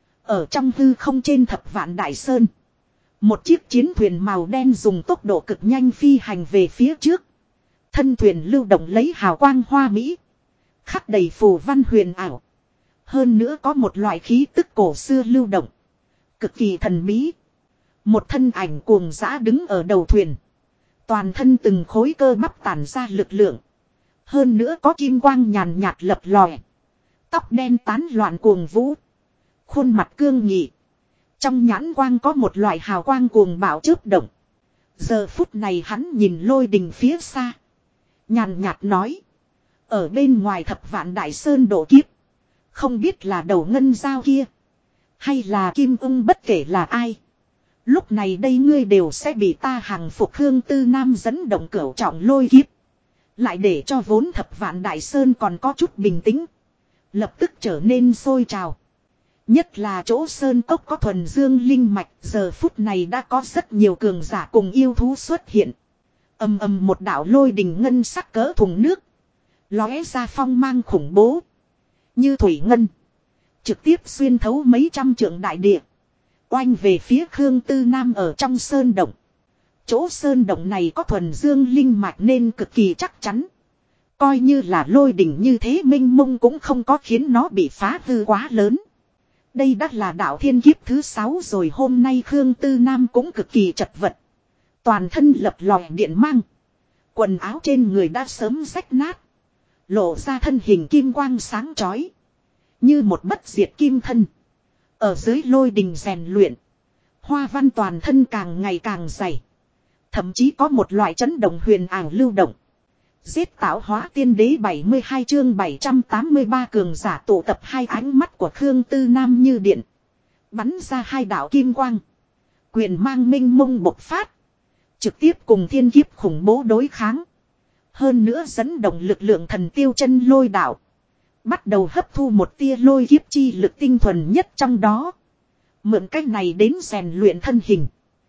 Ở trong hư không trên Thập Vạn Đại Sơn. Một chiếc chiến thuyền màu đen dùng tốc độ cực nhanh phi hành về phía trước. Thân thuyền lưu động lấy hào quang hoa mỹ. Khắc đầy phù văn huyền ảo. Hơn nữa có một loại khí tức cổ xưa lưu động. Cực kỳ thần bí. Một thân ảnh cuồng dã đứng ở đầu thuyền. Toàn thân từng khối cơ bắp tản ra lực lượng. Hơn nữa có kim quang nhàn nhạt lập lòe. Tóc đen tán loạn cuồng vũ. Khuôn mặt cương nghị. Trong nhãn quang có một loại hào quang cuồng bạo chớp động. Giờ phút này hắn nhìn lôi đình phía xa. Nhàn nhạt nói. Ở bên ngoài Thập Vạn Đại Sơn độ kiếp. Không biết là đầu ngân dao kia. Hay là kim ưng, bất kể là ai. Lúc này đây ngươi đều sẽ bị ta hàng phục. Khương Tư Nam dẫn động cửu trọng lôi kiếp. Lại để cho vốn Thập Vạn Đại Sơn còn có chút bình tĩnh. Lập tức trở nên sôi trào. Nhất là chỗ sơn cốc có thuần dương linh mạch. Giờ phút này đã có rất nhiều cường giả cùng yêu thú xuất hiện. Ầm ầm, một đạo lôi đình ngân sắc cỡ thùng nước. Lóe ra phong mang khủng bố. Như thủy ngân. Trực tiếp xuyên thấu mấy trăm trượng đại địa. Oanh về phía Khương Tư Nam ở trong sơn động. Chỗ sơn động này có thuần dương linh mạch nên cực kỳ chắc chắn. Coi như là lôi đỉnh như thế minh mông cũng không có khiến nó bị phá hư quá lớn. Đây đã là đạo thiên kiếp thứ 6 rồi, hôm nay Khương Tư Nam cũng cực kỳ chật vật. Toàn thân lập lòe điện mang. Quần áo trên người đã sớm rách nát. Lộ ra thân hình kim quang sáng chói. Như một bất diệt kim thân. Ở dưới lôi đình rèn luyện. Hoa văn toàn thân càng ngày càng dày. Thậm chí có một loại chấn động huyền ảo lưu động. Giết tạo hóa tiên đế 72 chương 783 cường giả tụ tập, hai ánh mắt của Khương Tư Nam như điện. Bắn ra hai đạo kim quang. Quyền mang minh mông bộc phát. Trực tiếp cùng thiên kiếp khủng bố đối kháng. Hơn nữa dẫn động lực lượng thần tiêu chân lôi đạo. Bắt đầu hấp thu một tia lôi kiếp chi lực tinh thuần nhất trong đó. Mượn cách này đến rèn luyện thân hình.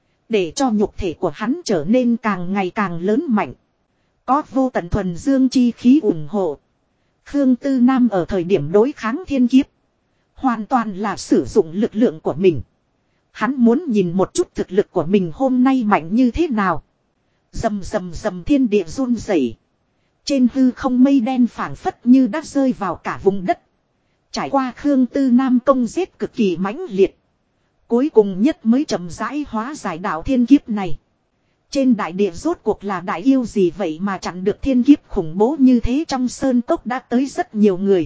Để cho nhục thể của hắn trở nên càng ngày càng lớn mạnh. Có vô tận thuần dương chi khí ủng hộ. Khương Tư Nam ở thời điểm đối kháng thiên kiếp. Hoàn toàn là sử dụng lực lượng của mình. Hắn muốn nhìn một chút thực lực của mình hôm nay mạnh như thế nào. Rầm rầm rầm thiên địa run rẩy. Trên hư không mây đen phảng phất như đã rơi vào cả vùng đất. Trải qua Khương Tư Nam công giết cực kỳ mãnh liệt. Cuối cùng nhất mới chậm rãi hóa giải đạo thiên kiếp này. Trên đại địa rốt cuộc là đại yêu gì vậy mà chặn được thiên kiếp khủng bố như thế, trong sơn cốc đã tới rất nhiều người.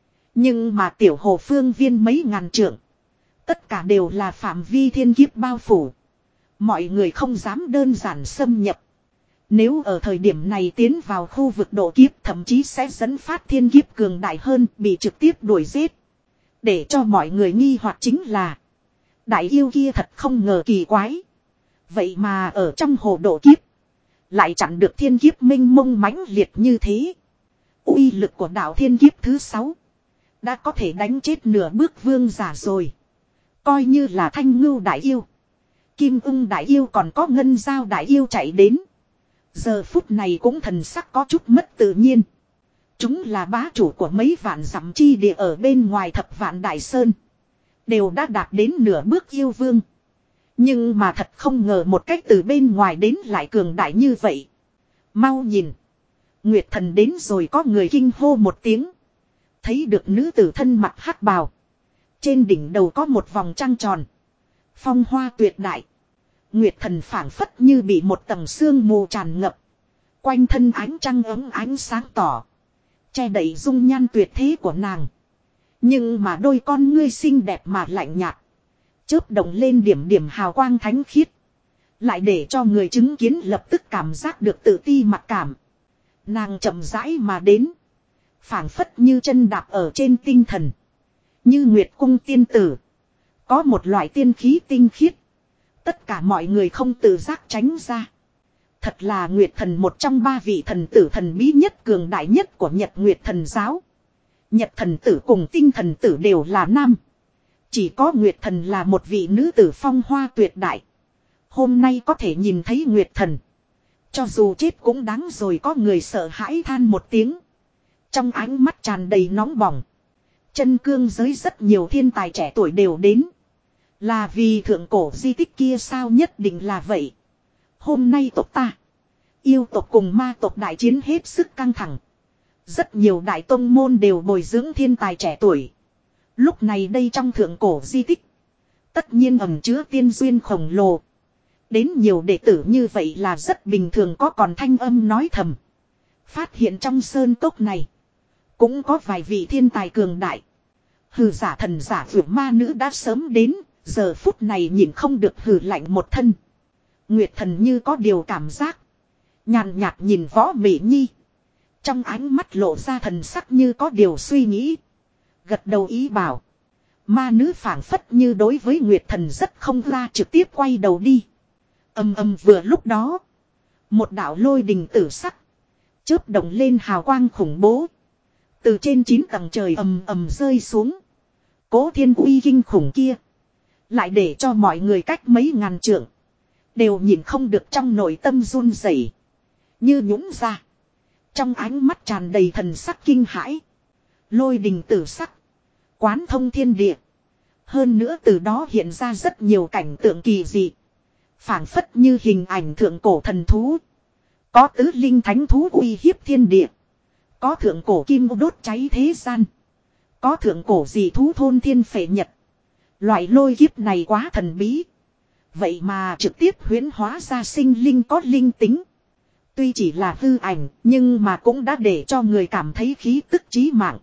Nhưng mà tiểu hồ phương viên mấy ngàn trượng. Tất cả đều là phạm vi thiên kiếp bao phủ. Mọi người không dám đơn giản xâm nhập. Nếu ở thời điểm này tiến vào khu vực độ kiếp thậm chí sẽ dẫn phát thiên kiếp cường đại hơn, bị trực tiếp đuổi giết. Để cho mọi người nghi hoặc chính là đại yêu kia thật không ngờ kỳ quái. Vậy mà ở trong hồ độ kiếp lại chặn được thiên kiếp minh mông mãnh liệt như thế. Uy lực của đạo thiên kiếp thứ 6 đã có thể đánh chết nửa bước vương giả rồi. Coi như là Thanh Ngưu đại yêu, Kim Ưng đại yêu còn có Ngân Giao đại yêu chạy đến. Giờ phút này cũng thần sắc có chút mất tự nhiên. Chúng là bá chủ của mấy vạn dặm chi địa ở bên ngoài Thập Vạn Đại Sơn. Đều đã đạt đến nửa bước yêu vương. Nhưng mà thật không ngờ một cách từ bên ngoài đến lại cường đại như vậy. Mau nhìn. Nguyệt thần đến rồi, có người kinh hô một tiếng. Thấy được nữ tử thân mặc hắc bào. Trên đỉnh đầu có một vòng trăng tròn. Phong hoa tuyệt đại. Nguyệt thần phảng phất như bị một tầng sương mù tràn ngập. Quanh thân ánh trăng ấm ánh sáng tỏ. Che đậy dung nhan tuyệt thế của nàng. Nhưng mà đôi con ngươi xinh đẹp mà lạnh nhạt. Chớp động lên điểm điểm hào quang thánh khiết. Lại để cho người chứng kiến lập tức cảm giác được tự ti mặc cảm. Nàng chậm rãi mà đến. Phảng phất như chân đạp ở trên tinh thần. Như Nguyệt cung tiên tử. Có một loại tiên khí tinh khiết. Tất cả mọi người không tự giác tránh ra. Thật là Nguyệt thần, một trong ba vị thần tử thần bí nhất cường đại nhất của Nhật Nguyệt thần giáo. Nhật thần tử cùng tinh thần tử đều là nam. Chỉ có Nguyệt thần là một vị nữ tử phong hoa tuyệt đại. Hôm nay có thể nhìn thấy Nguyệt thần. Cho dù chết cũng đáng rồi, có người sợ hãi than một tiếng. Trong ánh mắt tràn đầy nóng bỏng. Chân cương giới rất nhiều thiên tài trẻ tuổi đều đến. Là vì thượng cổ di tích kia sao? Nhất định là vậy. Hôm nay tộc ta, yêu tộc cùng ma tộc đại chiến hết sức căng thẳng. Rất nhiều đại tông môn đều bồi dưỡng thiên tài trẻ tuổi. Lúc này đây trong thượng cổ di tích, tất nhiên ẩn chứa tiên duyên khổng lồ. Đến nhiều đệ tử như vậy là rất bình thường. Có còn thanh âm nói thầm. Phát hiện trong sơn cốc này cũng có vài vị thiên tài cường đại. Hừ, giả thần giả vượt ma nữ đã sớm đến. Giờ phút này nhìn không được hừ lạnh một thân. Nguyệt thần như có điều cảm giác. Nhàn nhạt nhìn Võ Mị Nhi. Trong ánh mắt lộ ra thần sắc như có điều suy nghĩ. Gật đầu ý bảo. Ma nữ phảng phất như đối với Nguyệt thần rất không ra, trực tiếp quay đầu đi. Ầm ầm, vừa lúc đó một đạo lôi đình tử sắc chớp động lên hào quang khủng bố. Từ trên 9 tầng trời ầm ầm rơi xuống. Cố thiên uy kinh khủng kia lại để cho mọi người cách mấy ngàn trượng đều nhìn không được trong nội tâm run rẩy, như nhũn ra. Trong ánh mắt tràn đầy thần sắc kinh hãi. Lôi đình tử sắc Quán thông thiên địa. Hơn nữa từ đó hiện ra rất nhiều cảnh tượng kỳ dị. Phảng phất như hình ảnh thượng cổ thần thú. Có tứ linh thánh thú uy hiếp thiên địa. Có thượng cổ kim đốt cháy thế gian. Có thượng cổ dị thú thôn thiên phệ nhật. Loại lôi kiếp này quá thần bí. Vậy mà trực tiếp huyễn hóa ra sinh linh có linh tính. Tuy chỉ là hư ảnh, nhưng mà cũng đã để cho người cảm thấy khí tức chí mạng.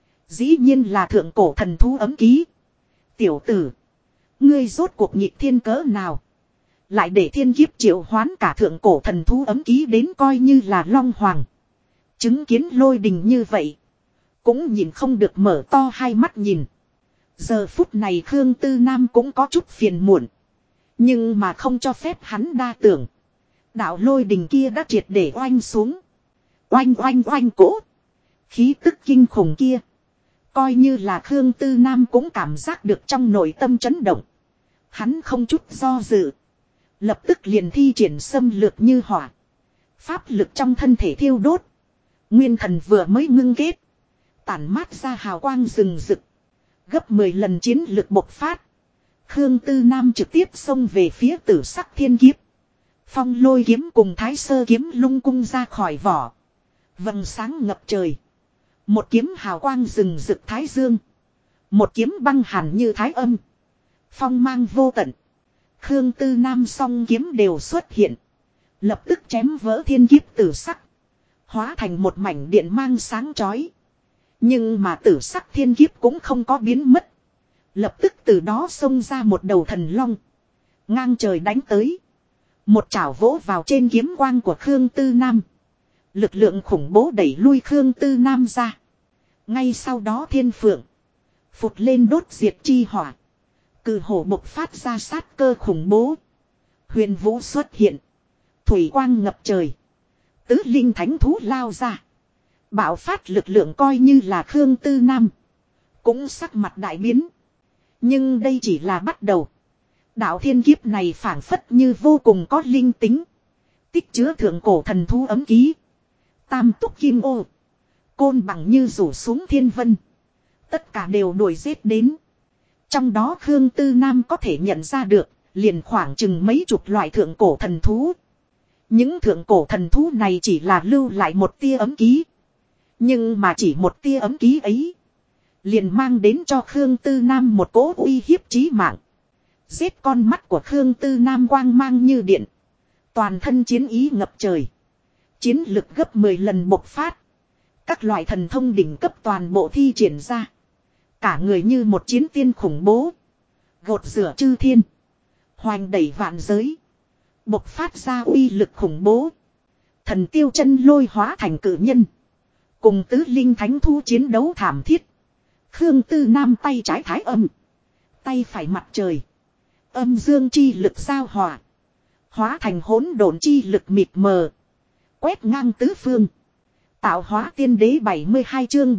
Dĩ nhiên là thượng cổ thần thú ấm ký. Tiểu tử, ngươi rốt cuộc nhịp thiên cỡ nào? Lại để thiên kiếp triệu hoán cả thượng cổ thần thú ấm ký đến coi như là long hoàng. Chứng kiến lôi đình như vậy. Cũng nhìn không được mở to hai mắt nhìn. Giờ phút này Khương Tư Nam cũng có chút phiền muộn. Nhưng mà không cho phép hắn đa tưởng. Đạo lôi đình kia đã triệt để oanh xuống. Oanh oanh oanh cỗ. Khí tức kinh khủng kia. Coi như là Khương Tư Nam cũng cảm giác được trong nội tâm chấn động. Hắn không chút do dự. Lập tức liền thi triển xâm lược như hỏa. Pháp lực trong thân thể thiêu đốt. Nguyên thần vừa mới ngưng kết. Tản mát ra hào quang rừng rực. Gấp 10 lần chiến lực bộc phát. Khương Tư Nam trực tiếp xông về phía tử sắc thiên kiếp. Phong lôi kiếm cùng thái sơ kiếm lung cung ra khỏi vỏ. Vầng sáng ngập trời. Một kiếm hào quang rừng rực thái dương. Một kiếm băng hàn như thái âm. Phong mang vô tận. Khương Tư Nam song kiếm đều xuất hiện. Lập tức chém vỡ thiên kiếp tử sắc. Hóa thành một mảnh điện mang sáng chói. Nhưng mà tử sắc thiên kiếp cũng không có biến mất. Lập tức từ đó xông ra một đầu thần long. Ngang trời đánh tới. Một chảo vỗ vào trên kiếm quang của Khương Tư Nam. Lực lượng khủng bố đẩy lui Khương Tư Nam ra. Ngay sau đó thiên phượng. Phụt lên đốt diệt chi hỏa. Cự hổ bộc phát ra sát cơ khủng bố. Huyền vũ xuất hiện. Thủy quang ngập trời. Tứ linh thánh thú lao ra. Bạo phát lực lượng coi như là Khương Tư Nam. Cũng sắc mặt đại biến. Nhưng đây chỉ là bắt đầu. Đạo thiên kiếp này phảng phất như vô cùng có linh tính. Tích chứa thượng cổ thần thú ấm ký. Tam túc kim ô. Côn bằng như rủ xuống thiên vân. Tất cả đều đuổi giết đến. Trong đó Khương Tư Nam có thể nhận ra được. Liền khoảng chừng mấy chục loại thượng cổ thần thú. Những thượng cổ thần thú này chỉ là lưu lại một tia ấm ký. Nhưng mà chỉ một tia ấm ký ấy. Liền mang đến cho Khương Tư Nam một cỗ uy hiếp chí mạng. Giết con mắt của Khương Tư Nam quang mang như điện. Toàn thân chiến ý ngập trời. Chiến lực gấp 10 lần bộc phát. Các loại thần thông đỉnh cấp toàn bộ thi triển ra. Cả người như một chiến tiên khủng bố. Gột rửa chư thiên. Hoành đẩy vạn giới. Bộc phát ra uy lực khủng bố. Thần tiêu chân lôi hóa thành cử nhân. Cùng tứ linh thánh thu chiến đấu thảm thiết. Khương Tư Nam tay trái thái âm. Tay phải mặt trời. Âm dương chi lực giao hòa. Hóa thành hỗn độn chi lực mịt mờ. Quét ngang tứ phương. Tạo hóa tiên đế 72 chương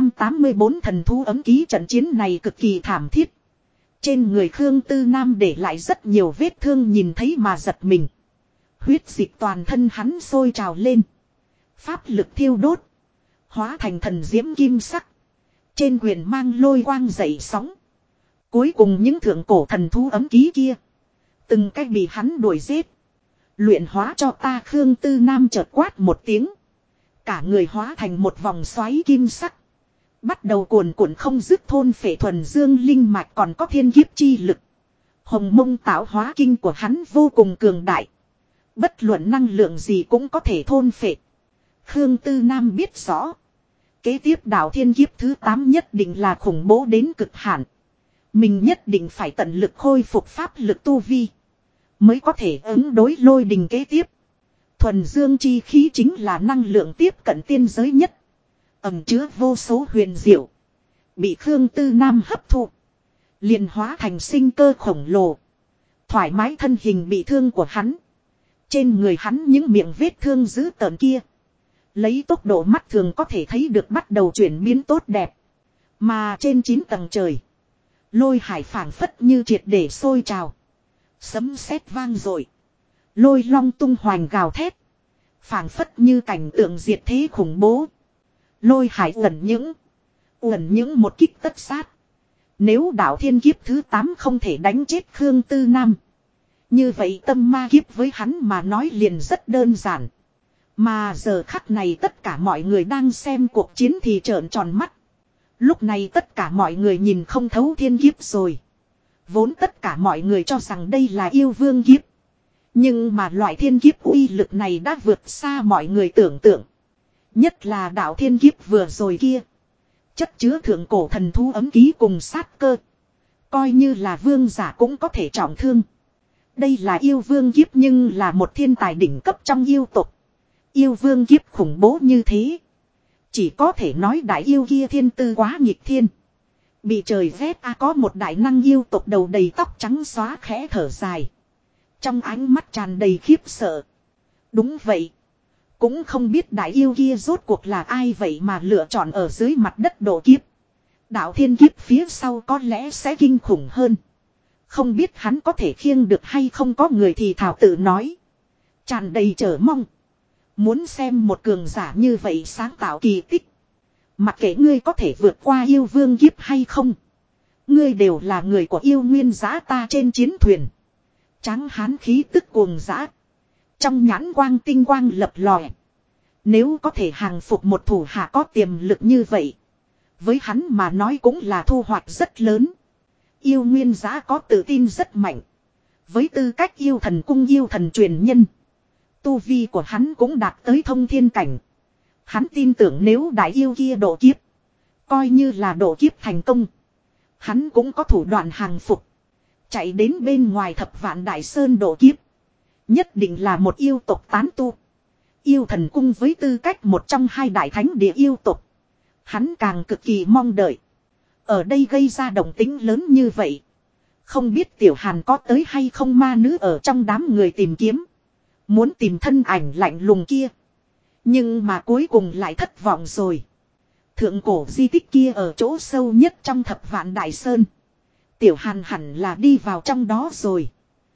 784 thần thú ấm ký trận chiến này cực kỳ thảm thiết. Trên người Khương Tư Nam để lại rất nhiều vết thương nhìn thấy mà giật mình. Huyết dịch toàn thân hắn sôi trào lên. Pháp lực thiêu đốt. Hóa thành thần diễm kim sắc. Trên quyền mang lôi quang dậy sóng. Cuối cùng những thượng cổ thần thú ấm ký kia. Từng cách bị hắn đuổi giết. Luyện hóa cho ta Khương Tư Nam chợt quát một tiếng. Cả người hóa thành một vòng xoáy kim sắc. Bắt đầu cuồn cuộn không dứt thôn phệ thuần dương linh mạch còn có thiên kiếp chi lực. Hồng mông tạo hóa kinh của hắn vô cùng cường đại. Bất luận năng lượng gì cũng có thể thôn phệ. Khương Tư Nam biết rõ. Kế tiếp đạo thiên kiếp thứ 8 nhất định là khủng bố đến cực hạn. Mình nhất định phải tận lực khôi phục pháp lực tu vi. Mới có thể ứng đối lôi đình kế tiếp. Thuần dương chi khí chính là năng lượng tiếp cận tiên giới nhất. Ẩn chứa vô số huyền diệu. Bị Khương Tư Nam hấp thụ. Liền hóa thành sinh cơ khổng lồ. Thoải mái thân hình bị thương của hắn. Trên người hắn những miệng vết thương dữ tợn kia. Lấy tốc độ mắt thường có thể thấy được bắt đầu chuyển biến tốt đẹp. Mà trên 9 tầng trời. Lôi hải phảng phất như triệt để sôi trào. Sấm sét vang dội. Lôi long tung hoành gào thét. Phảng phất như cảnh tượng diệt thế khủng bố. Lôi hải ẩn những một kích tất sát. Nếu đạo thiên kiếp thứ 8 không thể đánh chết Khương Tư Nam. Như vậy tâm ma kiếp với hắn mà nói liền rất đơn giản. Mà giờ khắc này tất cả mọi người đang xem cuộc chiến thì trợn tròn mắt. Lúc này tất cả mọi người nhìn không thấu thiên kiếp rồi. Vốn tất cả mọi người cho rằng đây là yêu vương kiếp. Nhưng mà loại thiên kiếp uy lực này đã vượt xa mọi người tưởng tượng. Nhất là đạo thiên kiếp vừa rồi kia. Chất chứa thượng cổ thần thú ấm ký cùng sát cơ. Coi như là vương giả cũng có thể trọng thương. Đây là yêu vương kiếp nhưng là một thiên tài đỉnh cấp trong yêu tộc. Yêu vương kiếp khủng bố như thế. Chỉ có thể nói đại yêu kia thiên tư quá nghịch thiên. Bị trời ghét có một đại năng yêu tộc đầu đầy tóc trắng xóa khẽ thở dài. Trong ánh mắt tràn đầy khiếp sợ. Đúng vậy. Cũng không biết đại yêu kia rốt cuộc là ai vậy mà lựa chọn ở dưới mặt đất độ kiếp. Đạo thiên kiếp phía sau có lẽ sẽ kinh khủng hơn. Không biết hắn có thể khiêng được hay không, có người thì thảo tự nói. Tràn đầy chờ mong. Muốn xem một cường giả như vậy sáng tạo kỳ tích. Mặc kệ ngươi có thể vượt qua yêu vương kiếp hay không. Ngươi đều là người của yêu nguyên giã ta trên chiến thuyền. Tráng hán khí tức cuồng dã. Trong nhãn quang tinh quang lập lòe. Nếu có thể hàng phục một thủ hạ có tiềm lực như vậy. Với hắn mà nói cũng là thu hoạch rất lớn. Yêu nguyên giã có tự tin rất mạnh. Với tư cách yêu thần cung yêu thần truyền nhân. Tu vi của hắn cũng đạt tới thông thiên cảnh. Hắn tin tưởng nếu đại yêu kia độ kiếp. Coi như là độ kiếp thành công. Hắn cũng có thủ đoạn hàng phục. Chạy đến bên ngoài Thập Vạn Đại Sơn độ kiếp. Nhất định là một yêu tộc tán tu. Yêu thần cung với tư cách một trong hai đại thánh địa yêu tộc. Hắn càng cực kỳ mong đợi. Ở đây gây ra động tĩnh lớn như vậy. Không biết Tiểu Hàn có tới hay không, ma nữ ở trong đám người tìm kiếm. Muốn tìm thân ảnh lạnh lùng kia. Nhưng mà cuối cùng lại thất vọng rồi. Thượng cổ di tích kia ở chỗ sâu nhất trong Thập Vạn Đại Sơn. Tiểu Hàn hẳn là đi vào trong đó rồi.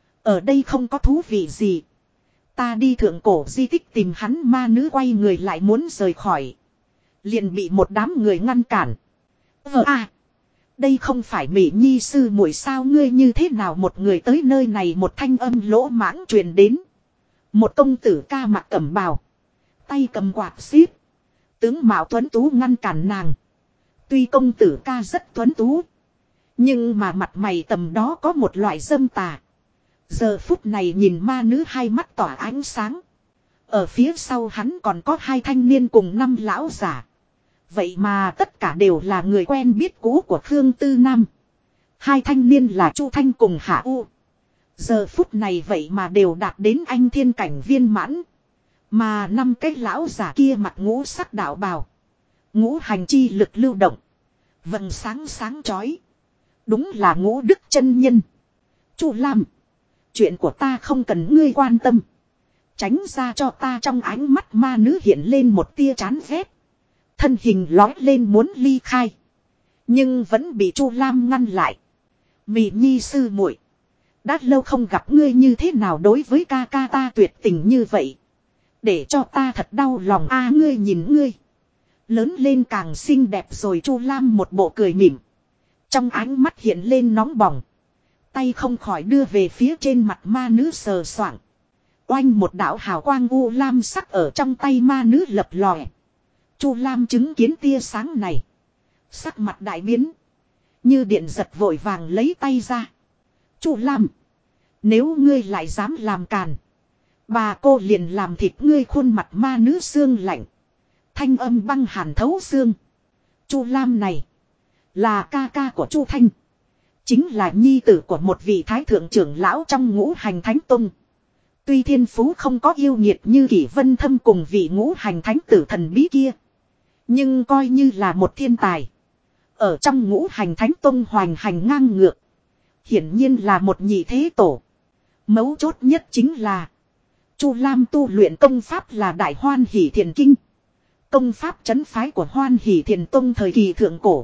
Ở đây không có thú vị gì. Ta đi thượng cổ di tích tìm hắn, ma nữ quay người lại muốn rời khỏi. Liền bị một đám người ngăn cản. Đây không phải Mỹ Nhi sư muội sao, ngươi như thế nào một người tới nơi này, một thanh âm lỗ mãng truyền đến. Một công tử ca mặc cẩm bào. Tay cầm quạt xíp. Tướng mạo tuấn tú ngăn cản nàng. Tuy công tử ca rất tuấn tú. Nhưng mà mặt mày tầm đó có một loại dâm tà. Giờ phút này nhìn ma nữ hai mắt tỏa ánh sáng. Ở phía sau hắn còn có hai thanh niên cùng năm lão giả. Vậy mà tất cả đều là người quen biết cũ của Khương Tư Nam. Hai thanh niên là Chu Thanh cùng Hạ U. Giờ phút này vậy mà đều đạt đến anh thiên cảnh viên mãn. Mà năm cái lão giả kia mặc ngũ sắc đạo bào. Ngũ hành chi lực lưu động. Vầng sáng sáng chói. Đúng là Ngũ Đức chân nhân. Chu Lam. Chuyện của ta không cần ngươi quan tâm. Tránh ra cho ta, trong ánh mắt ma nữ hiện lên một tia chán ghét. Thân hình lói lên muốn ly khai. Nhưng vẫn bị Chu Lam ngăn lại. Mị Nhi sư muội, đã lâu không gặp ngươi như thế nào đối với ca ca ta tuyệt tình như vậy. Để cho ta thật đau lòng a, ngươi nhìn ngươi. Lớn lên càng xinh đẹp rồi. Chu Lam một bộ cười mỉm. Trong ánh mắt hiện lên nóng bỏng. Tay không khỏi đưa về phía trên mặt ma nữ sờ soạng. Oanh, một đạo hào quang u lam sắc ở trong tay ma nữ lập lòe. Chu Lam chứng kiến tia sáng này. Sắc mặt đại biến. Như điện giật vội vàng lấy tay ra. Chu Lam. Nếu ngươi lại dám làm càn. Bà cô liền làm thịt ngươi. Khuôn mặt ma nữ xương lạnh. Thanh âm băng hàn thấu xương. Chu Lam này. Là ca ca của Chu Thanh. Chính là nhi tử của một vị thái thượng trưởng lão trong Ngũ Hành Thánh Tông. Tuy thiên phú không có yêu nghiệt như Kỷ Vân Thâm cùng vị Ngũ Hành Thánh tử thần bí kia. Nhưng coi như là một thiên tài. Ở trong Ngũ Hành Thánh Tông hoành hành ngang ngược. Hiển nhiên là một nhị thế tổ. Mấu chốt nhất chính là Chu Lam tu luyện công pháp là Đại Hoan Hỷ Thiền Kinh. Công pháp trấn phái của Hoan Hỷ Thiền Tông thời kỳ thượng cổ.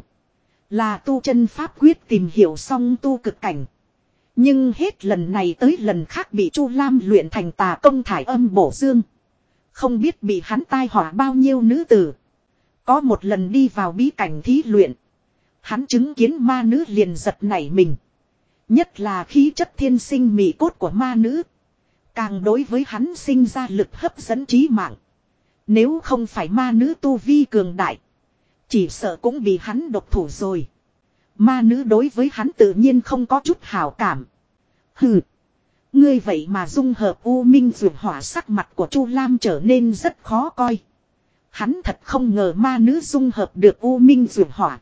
Là tu chân pháp quyết tìm hiểu xong tu cực cảnh. Nhưng hết lần này tới lần khác bị Chu Lam luyện thành tà công thải âm bổ dương. Không biết bị hắn tai họa bao nhiêu nữ tử. Có một lần đi vào bí cảnh thí luyện. Hắn chứng kiến ma nữ liền giật nảy mình. Nhất là khí chất thiên sinh mị cốt của ma nữ. Càng đối với hắn sinh ra lực hấp dẫn trí mạng. Nếu không phải ma nữ tu vi cường đại. Chỉ sợ cũng bị hắn độc thủ rồi. Ma nữ đối với hắn tự nhiên không có chút hảo cảm. Hừ. Ngươi vậy mà dung hợp u minh dược hỏa, sắc mặt của Chu Lam trở nên rất khó coi. Hắn thật không ngờ ma nữ dung hợp được u minh dược hỏa.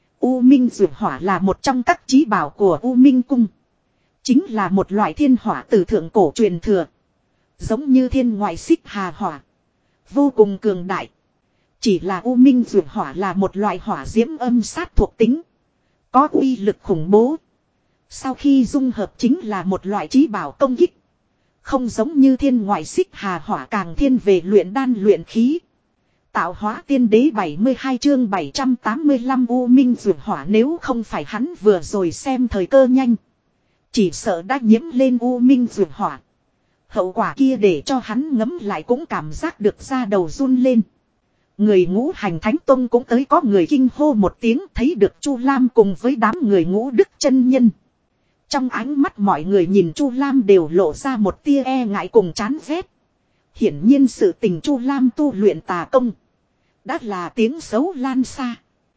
U minh dược hỏa là một trong các chí bảo của U Minh Cung. Chính là một loại thiên hỏa từ thượng cổ truyền thừa. Giống như thiên ngoại xích hà hỏa. Vô cùng cường đại. Chỉ là U Minh dược hỏa là một loại hỏa diễm âm sát thuộc tính. Có uy lực khủng bố. Sau khi dung hợp chính là một loại chí bảo công kích. Không giống như thiên ngoại xích hà hỏa, càng thiên về luyện đan luyện khí. Tạo hóa tiên đế 72 chương 785 U Minh dược hỏa, nếu không phải hắn vừa rồi xem thời cơ nhanh. Chỉ sợ đã nhiễm lên U Minh dược hỏa. Hậu quả kia để cho hắn ngấm lại cũng cảm giác được da đầu run lên. Người Ngũ Hành Thánh Tông cũng tới, có người kinh hô một tiếng, thấy được Chu Lam cùng với đám người Ngũ Đức chân nhân. Trong ánh mắt mọi người nhìn Chu Lam đều lộ ra một tia e ngại cùng chán ghét. Hiển nhiên sự tình Chu Lam tu luyện tà công đã là tiếng xấu lan xa.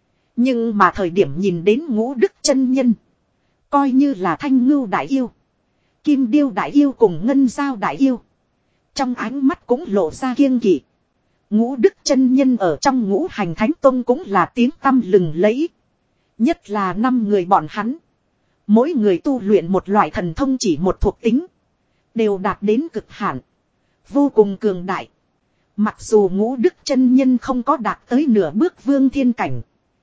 Nhưng mà thời điểm nhìn đến Ngũ Đức chân nhân, coi như là Thanh Ngưu đại yêu, Kim Điêu đại yêu cùng Ngân Giao đại yêu, trong ánh mắt cũng lộ ra kiêng kỵ. Ngũ Đức chân nhân ở trong Ngũ Hành Thánh Tông cũng là tiếng tăm lừng lẫy. Nhất là 5 người bọn hắn, mỗi người tu luyện một loại thần thông, chỉ một thuộc tính, đều đạt đến cực hạn, vô cùng cường đại. Mặc dù Ngũ Đức chân nhân không có đạt tới nửa bước vương thiên cảnh,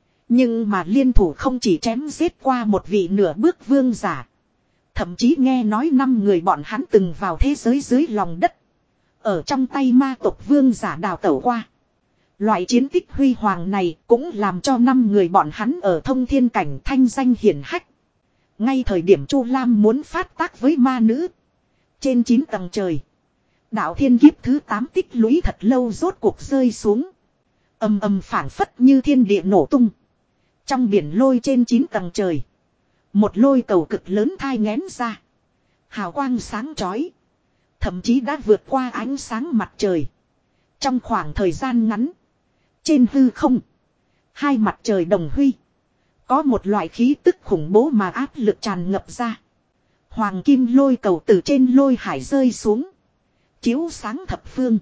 nhưng mà liên thủ không chỉ chém giết qua một vị nửa bước vương giả. Thậm chí nghe nói 5 người bọn hắn từng vào thế giới dưới lòng đất, ở trong tay ma tộc vương giả đào tẩu qua. Loại chiến tích huy hoàng này cũng làm cho 5 người bọn hắn ở thông thiên cảnh thanh danh hiển hách. Ngay thời điểm Chu Lam muốn phát tác với ma nữ, trên 9 tầng trời, đạo thiên kiếp thứ 8 tích lũy thật lâu rốt cuộc rơi xuống. Ầm ầm phảng phất như thiên địa nổ tung. Trong biển lôi trên 9 tầng trời, một lôi cầu cực lớn thai nghén ra. Hào quang sáng chói, thậm chí đã vượt qua ánh sáng mặt trời. Trong khoảng thời gian ngắn, trên hư không, hai mặt trời đồng huy. Có một loại khí tức khủng bố mà áp lực tràn ngập ra. Hoàng kim lôi cầu từ trên lôi hải rơi xuống, chiếu sáng thập phương,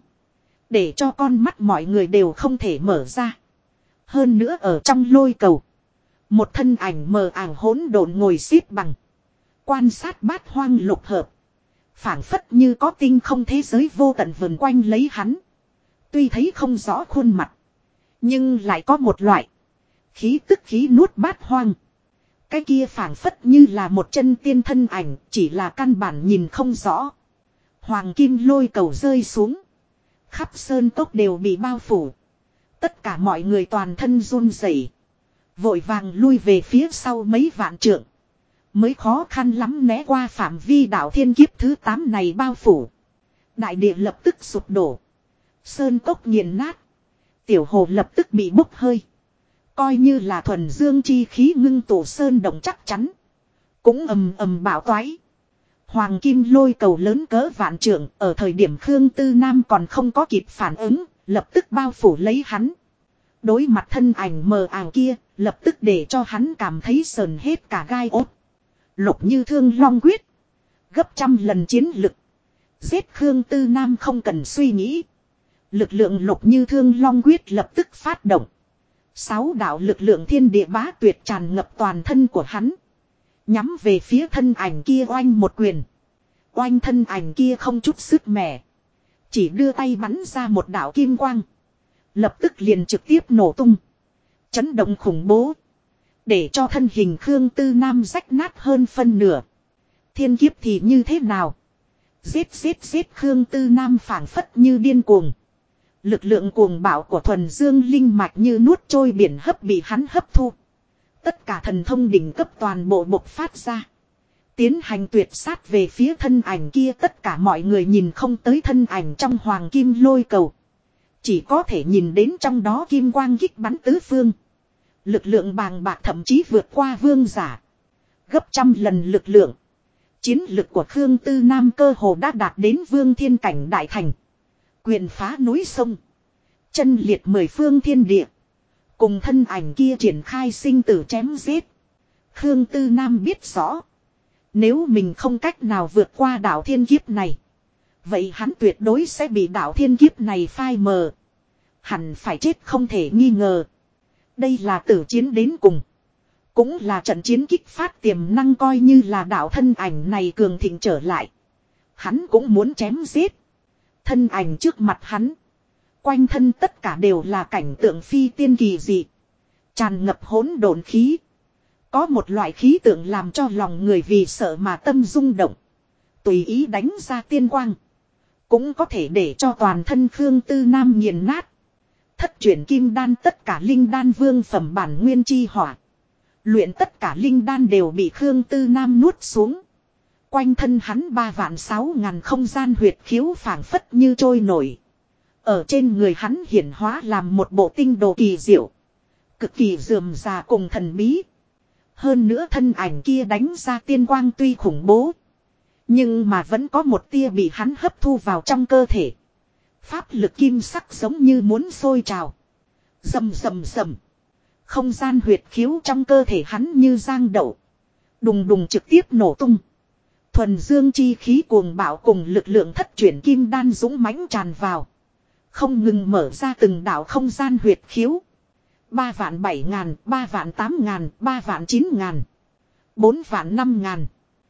để cho con mắt mọi người đều không thể mở ra. Hơn nữa ở trong lôi cầu, một thân ảnh mờ ảo hỗn độn ngồi xếp bằng, quan sát bát hoang lục hợp. Phảng phất như có tinh không thế giới vô tận vần quanh lấy hắn. Tuy thấy không rõ khuôn mặt, nhưng lại có một loại khí tức khí nuốt bát hoang. Cái kia phảng phất như là một chân tiên thân ảnh, chỉ là căn bản nhìn không rõ. Hoàng kim lôi cầu rơi xuống, khắp sơn cốc đều bị bao phủ. Tất cả mọi người toàn thân run rẩy, vội vàng lui về phía sau mấy vạn trượng, mới khó khăn lắm né qua phạm vi đạo thiên kiếp thứ 8 này bao phủ. Đại địa lập tức sụp đổ, sơn cốc nghiền nát, tiểu hồ lập tức bị bốc hơi. Coi như là thuần dương chi khí ngưng tụ sơn động chắc chắn cũng ầm ầm bạo toái. Hoàng kim lôi cầu lớn cỡ vạn trượng, ở thời điểm Khương Tư Nam còn không có kịp phản ứng, lập tức bao phủ lấy hắn. Đối mặt thân ảnh mờ ảo kia, lập tức để cho hắn cảm thấy sờn hết cả gai ốt. Lục Như Thương Long quyết, gấp trăm lần chiến lực. Giết Khương Tư Nam không cần suy nghĩ. Lực lượng Lục Như Thương Long quyết lập tức phát động. 6 đạo lực lượng thiên địa bá tuyệt tràn ngập toàn thân của hắn. Nhắm về phía thân ảnh kia oanh một quyền. Oanh thân ảnh kia không chút sức mẻ, chỉ đưa tay bắn ra một đạo kim quang, lập tức liền trực tiếp nổ tung. Chấn động khủng bố, để cho thân hình Khương Tư Nam rách nát hơn phân nửa. Thiên kiếp thì như thế nào? Giết giết giết, Khương Tư Nam phảng phất như điên cuồng. Lực lượng cuồng bạo của thuần dương linh mạch như nuốt trôi biển hấp bị hắn hấp thu. Tất cả thần thông đỉnh cấp toàn bộ bộc phát ra, tiến hành tuyệt sát về phía thân ảnh kia. Tất cả mọi người nhìn không tới thân ảnh trong hoàng kim lôi cầu, chỉ có thể nhìn đến trong đó kim quang kích bắn tứ phương, Lực lượng bàng bạc thậm chí vượt qua vương giả. Gấp trăm lần lực lượng. Chiến lực của Khương Tư Nam cơ hồ đã đạt đến vương thiên cảnh đại thành. Quyền phá núi sông. Chân liệt mười phương thiên địa. Cùng thân ảnh kia triển khai sinh tử chém giết. Khương Tư Nam biết rõ. Nếu mình không cách nào vượt qua đảo thiên kiếp này. Vậy hắn tuyệt đối sẽ bị đảo thiên kiếp này phai mờ. Hẳn phải chết không thể nghi ngờ. Đây là tử chiến đến cùng. Cũng là trận chiến kích phát tiềm năng, coi như là đạo thân ảnh này cường thịnh trở lại. Hắn cũng muốn chém giết. Thân ảnh trước mặt hắn. Quanh thân tất cả đều là cảnh tượng phi tiên kỳ dị. Tràn ngập hỗn độn khí. Có một loại khí tượng làm cho lòng người vì sợ mà tâm rung động. Tùy ý đánh ra tiên quang. Cũng có thể để cho toàn thân Khương Tư Nam nghiền nát. Thất chuyển kim đan tất cả linh đan vương phẩm bản nguyên chi hỏa. Luyện tất cả linh đan đều bị Khương Tư Nam nuốt xuống. Quanh thân hắn 3.600.000 không gian huyệt khiếu phảng phất như trôi nổi. Ở trên người hắn hiển hóa làm một bộ tinh đồ kỳ diệu. Cực kỳ rườm rà cùng thần bí. Hơn nữa thân ảnh kia đánh ra tiên quang tuy khủng bố. Nhưng mà vẫn có một tia bị hắn hấp thu vào trong cơ thể. Pháp lực kim sắc giống như muốn sôi trào. Rầm rầm rầm. Không gian huyệt khiếu trong cơ thể hắn như giang đậu. Đùng đùng trực tiếp nổ tung. Thuần dương chi khí cuồng bạo cùng lực lượng thất chuyển kim đan dũng mãnh tràn vào. Không ngừng mở ra từng đạo không gian huyệt khiếu. 3.700.000, 3.800.000, 3.900.000, 4.500.000,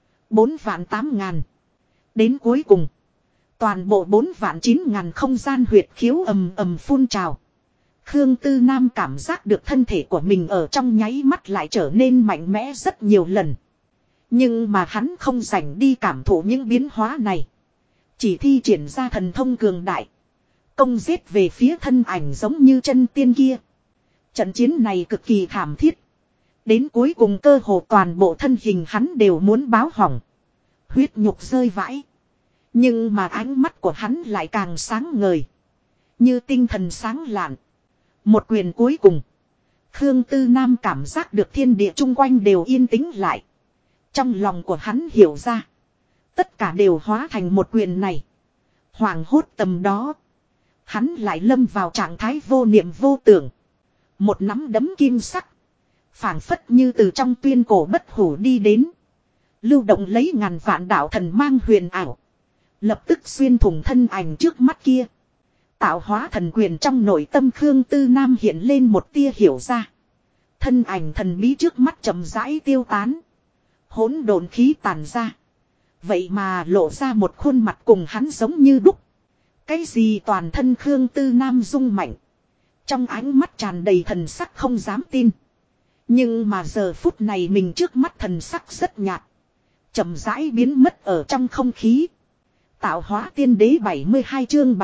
4.800.000. Đến cuối cùng. Toàn bộ 4.900.000 không gian huyệt khiếu ầm ầm phun trào. Khương Tư Nam cảm giác được thân thể của mình ở trong nháy mắt lại trở nên mạnh mẽ rất nhiều lần. Nhưng mà hắn không rảnh đi cảm thụ những biến hóa này. Chỉ thi triển ra thần thông cường đại. Công giết về phía thân ảnh giống như chân tiên kia. Trận chiến này cực kỳ thảm thiết. Đến cuối cùng cơ hồ toàn bộ thân hình hắn đều muốn báo hỏng. Huyết nhục rơi vãi. Nhưng mà ánh mắt của hắn lại càng sáng ngời. Như tinh thần sáng lạn. Một quyền cuối cùng. Khương Tư Nam cảm giác được thiên địa chung quanh đều yên tĩnh lại. Trong lòng của hắn hiểu ra. Tất cả đều hóa thành một quyền này. Hoảng hốt tầm đó. Hắn lại lâm vào trạng thái vô niệm vô tưởng. Một nắm đấm kim sắc. Phảng phất như từ trong tuyên cổ bất hủ đi đến. Lưu động lấy ngàn vạn đạo thần mang huyền ảo. Lập tức xuyên thủng thân ảnh trước mắt kia. Tạo hóa thần quyền trong nội tâm Khương Tư Nam hiện lên một tia hiểu ra. Thân ảnh thần bí trước mắt chậm rãi tiêu tán. Hỗn độn khí tàn ra. Vậy mà lộ ra một khuôn mặt cùng hắn giống như đúc. Cái gì toàn thân Khương Tư Nam rung mạnh. Trong ánh mắt tràn đầy thần sắc không dám tin. Nhưng mà giờ phút này mình trước mắt thần sắc rất nhạt. Chậm rãi biến mất ở trong không khí. Tạo hóa tiên đế 72 chương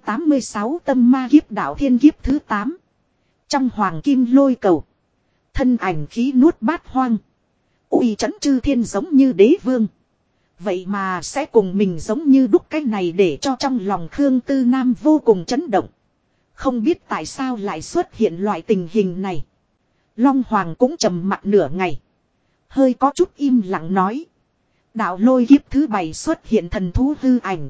786 tâm ma kiếp đạo thiên kiếp thứ 8. Trong hoàng kim lôi cầu. Thân ảnh khí nuốt bát hoang. Uy trấn chư thiên giống như đế vương. Vậy mà sẽ cùng mình giống như đúc cái này để cho trong lòng Khương Tư Nam vô cùng chấn động. Không biết tại sao lại xuất hiện loại tình hình này. Long Hoàng cũng trầm mặc nửa ngày. Hơi có chút im lặng nói. Đạo lôi kiếp thứ 7 xuất hiện thần thú hư ảnh.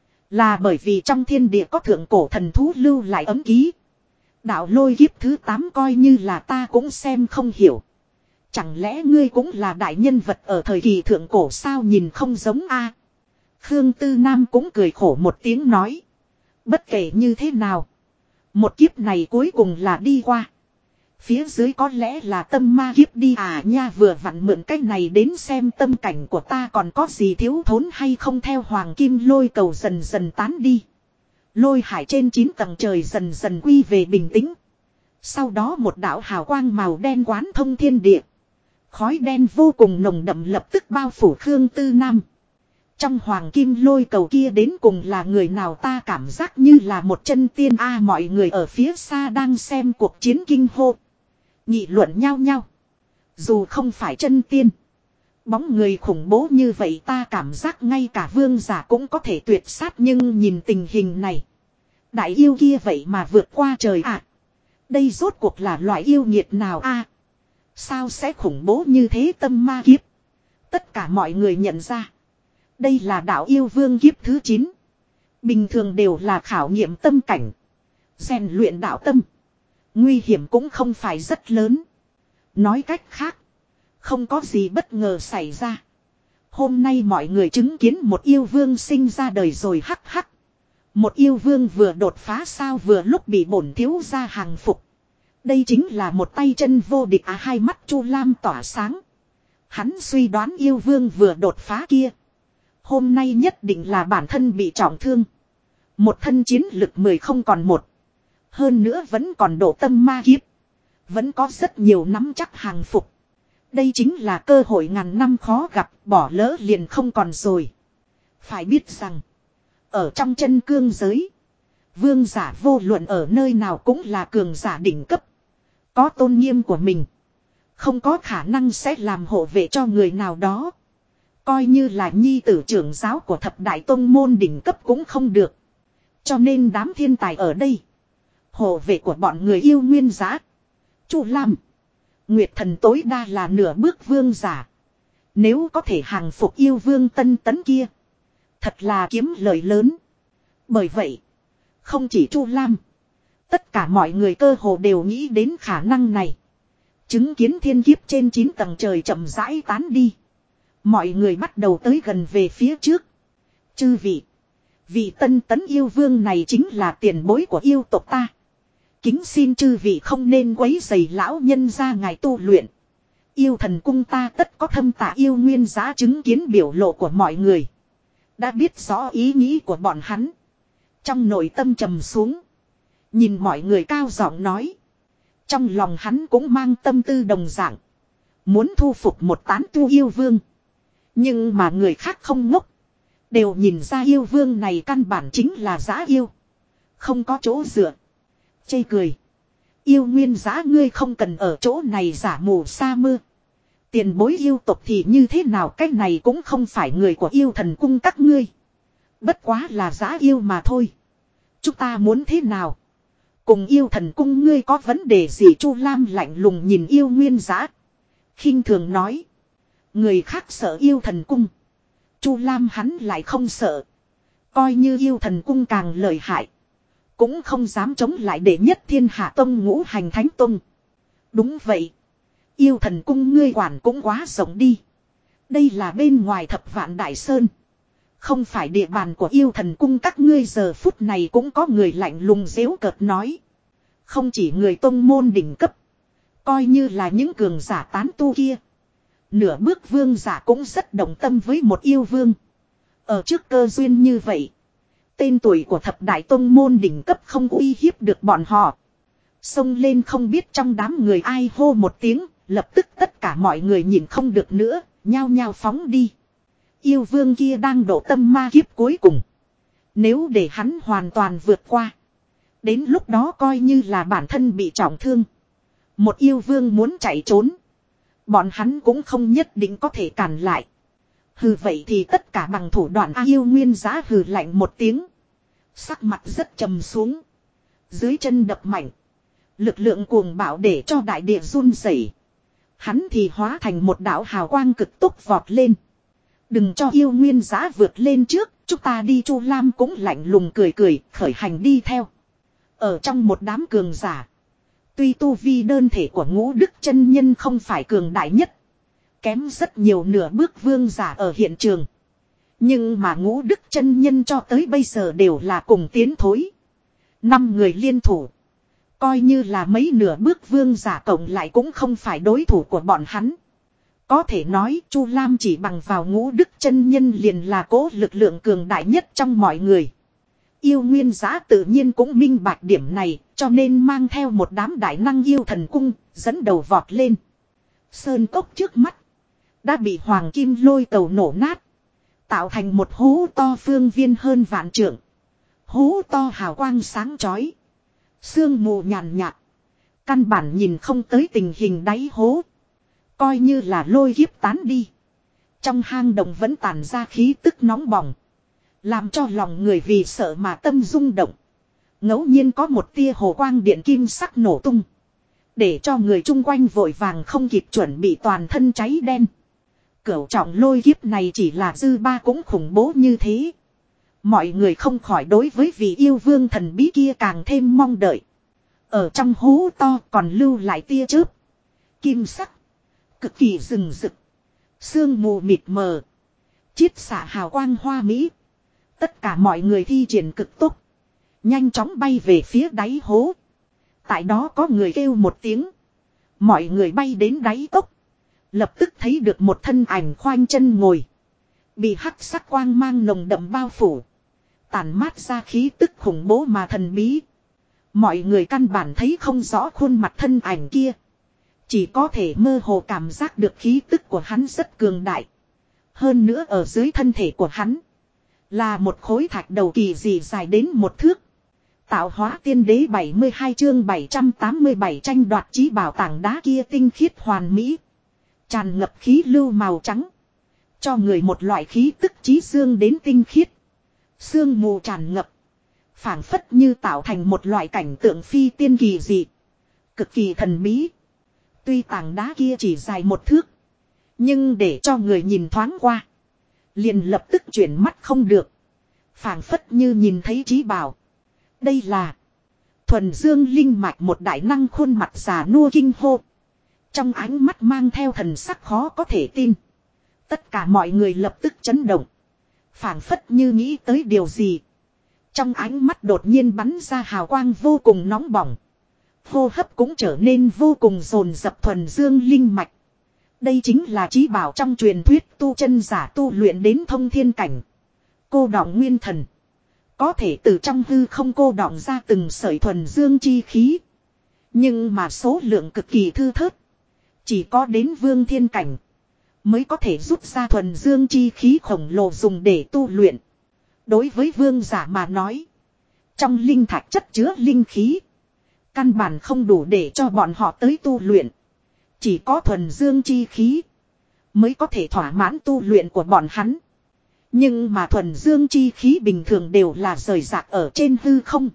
Là bởi vì trong thiên địa có thượng cổ thần thú lưu lại ấm ký. Đạo lôi kiếp thứ 8 coi như là ta cũng xem không hiểu. Chẳng lẽ ngươi cũng là đại nhân vật ở thời kỳ thượng cổ sao nhìn không giống a? Khương Tư Nam cũng cười khổ một tiếng nói. Bất kể như thế nào. Một kiếp này cuối cùng là đi qua. Phía dưới có lẽ là tâm ma kiếp đi à nha, vừa vặn mượn cách này đến xem tâm cảnh của ta còn có gì thiếu thốn hay không. Theo hoàng kim lôi cầu dần dần tán đi. Lôi hải trên 9 tầng trời dần dần quy về bình tĩnh. Sau đó một đạo hào quang màu đen quán thông thiên địa. Khói đen vô cùng nồng đậm lập tức bao phủ Khương Tư Nam. Trong hoàng kim lôi cầu kia đến cùng là người nào ta cảm giác như là một chân tiên a. Mọi người ở phía xa đang xem cuộc chiến kinh hô. Nghị luận nhau nhau. Dù không phải chân tiên. Bóng người khủng bố như vậy ta cảm giác ngay cả vương giả cũng có thể tuyệt sát. Nhưng nhìn tình hình này. Đại yêu kia vậy mà vượt qua trời ạ. Đây rốt cuộc là loại yêu nghiệt nào a? Sao sẽ khủng bố như thế tâm ma kiếp? Tất cả mọi người nhận ra. Đây là đạo yêu vương kiếp thứ 9. Bình thường đều là khảo nghiệm tâm cảnh. Rèn luyện đạo tâm. Nguy hiểm cũng không phải rất lớn. Nói cách khác. Không có gì bất ngờ xảy ra. Hôm nay mọi người chứng kiến một yêu vương sinh ra đời rồi hắc hắc. Một yêu vương vừa đột phá sao vừa lúc bị bổn thiếu gia hàng phục. Đây chính là một tay chân vô địch à, hai mắt Chu Lam tỏa sáng. Hắn suy đoán yêu vương vừa đột phá kia. Hôm nay nhất định là bản thân bị trọng thương. Một thân chiến lực 10 không còn một. Hơn nữa vẫn còn độ tâm ma kiếp. Vẫn có rất nhiều nắm chắc hàng phục. Đây chính là cơ hội ngàn năm khó gặp, bỏ lỡ liền không còn rồi. Phải biết rằng, ở trong chân cương giới, vương giả vô luận ở nơi nào cũng là cường giả đỉnh cấp. Có tôn nghiêm của mình. Không có khả năng sẽ làm hộ vệ cho người nào đó. Coi như là nhi tử trưởng giáo của thập đại tông môn đỉnh cấp cũng không được. Cho nên đám thiên tài ở đây. Hộ vệ của bọn người yêu nguyên giá. Chu Lam. Nguyệt thần tối đa là nửa bước vương giả. Nếu có thể hàng phục yêu vương Tân Tấn kia. Thật là kiếm lợi lớn. Bởi vậy. Không chỉ Chu Lam. Tất cả mọi người cơ hồ đều nghĩ đến khả năng này. Chứng kiến thiên kiếp trên 9 tầng trời chậm rãi tán đi. Mọi người bắt đầu tới gần về phía trước. Chư vị. Vị Tân Tấn yêu vương này chính là tiền bối của yêu tộc ta. Kính xin chư vị không nên quấy rầy lão nhân ra ngài tu luyện. Yêu thần cung ta tất có thâm tạ yêu nguyên giá chứng kiến biểu lộ của mọi người. Đã biết rõ ý nghĩ của bọn hắn. Trong nội tâm trầm xuống. Nhìn mọi người cao giọng nói. Trong lòng hắn cũng mang tâm tư đồng dạng. Muốn thu phục một tán tu yêu vương. Nhưng mà người khác không ngốc. Đều nhìn ra yêu vương này căn bản chính là dã yêu. Không có chỗ dựa. Chê cười. Yêu nguyên giá ngươi không cần ở chỗ này giả mù sa mưa. Tiền bối yêu tộc thì như thế nào, cái này cũng không phải người của yêu thần cung các ngươi. Bất quá là dã yêu mà thôi. Chúng ta muốn thế nào? Cùng yêu thần cung ngươi có vấn đề gì? Chu Lam lạnh lùng nhìn yêu nguyên giá. Khinh thường nói. Người khác sợ yêu thần cung. Chu Lam hắn lại không sợ. Coi như yêu thần cung càng lợi hại. Cũng không dám chống lại đệ nhất thiên hạ tông ngũ hành thánh tông. Đúng vậy. Yêu thần cung ngươi quản cũng quá rộng đi. Đây là bên ngoài thập vạn đại sơn. Không phải địa bàn của yêu thần cung các ngươi. Giờ phút này cũng có người lạnh lùng giễu cợt nói. Không chỉ người tông môn đỉnh cấp. Coi như là những cường giả tán tu kia. Nửa bước vương giả cũng rất đồng tâm với một yêu vương. Ở trước cơ duyên như vậy. Tên tuổi của thập đại tông môn đỉnh cấp không uy hiếp được bọn họ. Xông lên không biết trong đám người ai hô một tiếng. Lập tức tất cả mọi người nhìn không được nữa. Nhao nhao phóng đi. Yêu vương kia đang độ tâm ma kiếp cuối cùng. Nếu để hắn hoàn toàn vượt qua. Đến lúc đó coi như là bản thân bị trọng thương. Một yêu vương muốn chạy trốn. Bọn hắn cũng không nhất định có thể cản lại. Hừ vậy thì tất cả bằng thủ đoạn yêu nguyên giá hừ lạnh một tiếng. Sắc mặt rất trầm xuống. Dưới chân đập mạnh. Lực lượng cuồng bạo để cho đại địa run rẩy. Hắn thì hóa thành một đạo hào quang cực tốc vọt lên. Đừng cho yêu nguyên giá vượt lên trước. Chúng ta đi. Chu Lam cũng lạnh lùng cười cười khởi hành đi theo. Ở trong một đám cường giả. Tuy tu vi đơn thể của Ngũ Đức chân nhân không phải cường đại nhất. Kém rất nhiều nửa bước vương giả ở hiện trường. Nhưng mà Ngũ Đức chân nhân cho tới bây giờ đều là cùng tiến thối. 5 người liên thủ. Coi như là mấy nửa bước vương giả cộng lại cũng không phải đối thủ của bọn hắn. Có thể nói Chu Lam chỉ bằng vào Ngũ Đức chân nhân liền là cố lực lượng cường đại nhất trong mọi người. Yêu nguyên giá tự nhiên cũng minh bạch điểm này, cho nên mang theo một đám đại năng yêu thần cung, dẫn đầu vọt lên. Sơn cốc trước mắt, đã bị hoàng kim lôi cầu nổ nát. Tạo thành một hố to phương viên hơn vạn trượng. Hố to hào quang sáng chói. Sương mù nhàn nhạt. Căn bản nhìn không tới tình hình đáy hố. Coi như là lôi kiếp tán đi. Trong hang động vẫn tản ra khí tức nóng bỏng. Làm cho lòng người vì sợ mà tâm rung động. Ngẫu nhiên có một tia hồ quang điện kim sắc nổ tung. Để cho người chung quanh vội vàng không kịp chuẩn bị toàn thân cháy đen. Cửu trọng lôi kiếp này chỉ là dư ba cũng khủng bố như thế. Mọi người không khỏi đối với vị yêu vương thần bí kia càng thêm mong đợi. Ở trong hố to còn lưu lại tia chớp. Kim sắc. Cực kỳ rừng rực. Sương mù mịt mờ. Chiết xạ hào quang hoa mỹ. Tất cả mọi người thi triển cực tốc. Nhanh chóng bay về phía đáy hố. Tại đó có người kêu một tiếng. Mọi người bay đến đáy cốc. Lập tức thấy được một thân ảnh khoanh chân ngồi. Bị hắc sắc quang mang nồng đậm bao phủ. Tản mát ra khí tức khủng bố mà thần bí. Mọi người căn bản thấy không rõ khuôn mặt thân ảnh kia. Chỉ có thể mơ hồ cảm giác được khí tức của hắn rất cường đại. Hơn nữa ở dưới thân thể của hắn. Là một khối thạch đầu kỳ dị dài đến một thước. Tạo hóa tiên đế 72 chương 787 tranh đoạt chí bảo tảng đá kia tinh khiết hoàn mỹ. Tràn ngập khí lưu màu trắng. Cho người một loại khí tức chí dương đến tinh khiết. Sương mù tràn ngập. Phảng phất như tạo thành một loại cảnh tượng phi tiên kỳ dị. Cực kỳ thần bí. Tuy tảng đá kia chỉ dài một thước. Nhưng để cho người nhìn thoáng qua. Liền lập tức chuyển mắt không được. Phảng phất như nhìn thấy chí bảo. Đây là thuần dương linh mạch, một đại năng khuôn mặt già nua kinh hô. Trong ánh mắt mang theo thần sắc khó có thể tin. Tất cả mọi người lập tức chấn động. Phảng phất như nghĩ tới điều gì. Trong ánh mắt đột nhiên bắn ra hào quang vô cùng nóng bỏng. Hô hấp cũng trở nên vô cùng dồn dập. Thuần dương linh mạch. Đây chính là chí bảo trong truyền thuyết tu chân giả tu luyện đến thông thiên cảnh. Cô đọng nguyên thần. Có thể từ trong hư không cô đọng ra từng sợi thuần dương chi khí. Nhưng mà số lượng cực kỳ thưa thớt. Chỉ có đến vương thiên cảnh. Mới có thể rút ra thuần dương chi khí khổng lồ dùng để tu luyện. Đối với vương giả mà nói. Trong linh thạch chất chứa linh khí. Căn bản không đủ để cho bọn họ tới tu luyện. Chỉ có thuần dương chi khí. Mới có thể thỏa mãn tu luyện của bọn hắn. Nhưng mà thuần dương chi khí bình thường đều là rời rạc ở trên hư không.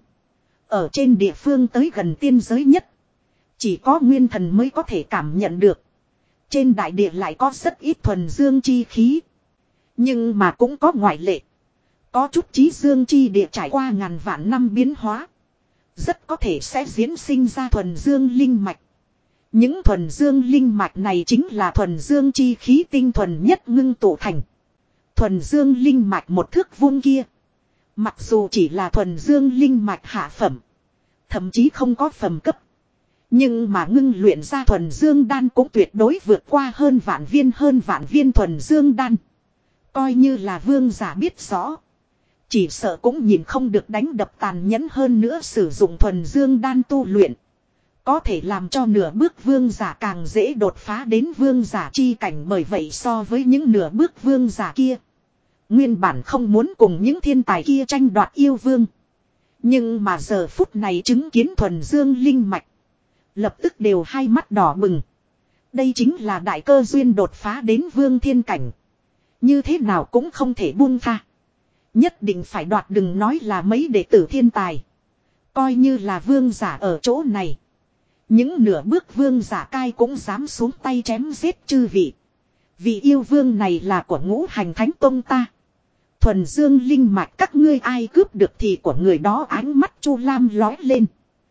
Ở trên địa phương tới gần tiên giới nhất. Chỉ có nguyên thần mới có thể cảm nhận được. Trên đại địa lại có rất ít thuần dương chi khí. Nhưng mà cũng có ngoại lệ. Có chút chí dương chi địa trải qua ngàn vạn năm biến hóa. Rất có thể sẽ diễn sinh ra thuần dương linh mạch. Những thuần dương linh mạch này chính là thuần dương chi khí tinh thuần nhất ngưng tụ thành. Thuần dương linh mạch một thước vuông kia. Mặc dù chỉ là thuần dương linh mạch hạ phẩm. Thậm chí không có phẩm cấp. Nhưng mà ngưng luyện ra thuần dương đan cũng tuyệt đối vượt qua hơn vạn viên thuần dương đan. Coi như là vương giả biết rõ. Chỉ sợ cũng nhìn không được đánh đập tàn nhẫn hơn nữa sử dụng thuần dương đan tu luyện. Có thể làm cho nửa bước vương giả càng dễ đột phá đến vương giả chi cảnh, bởi vậy so với những nửa bước vương giả kia. Nguyên bản không muốn cùng những thiên tài kia tranh đoạt yêu vương. Nhưng mà giờ phút này chứng kiến thuần dương linh mạch. Lập tức đều hai mắt đỏ bừng. Đây chính là đại cơ duyên đột phá đến vương thiên cảnh. Như thế nào cũng không thể buông tha. Nhất định phải đoạt, đừng nói là mấy đệ tử thiên tài. Coi như là vương giả ở chỗ này. Những nửa bước vương giả cai cũng dám xuống tay chém giết chư vị. Vị yêu vương này là của Ngũ Hành Thánh Tông ta. Thuần dương linh mạch các ngươi ai cướp được thì của người đó. Ánh mắt Chu Lam lói lên.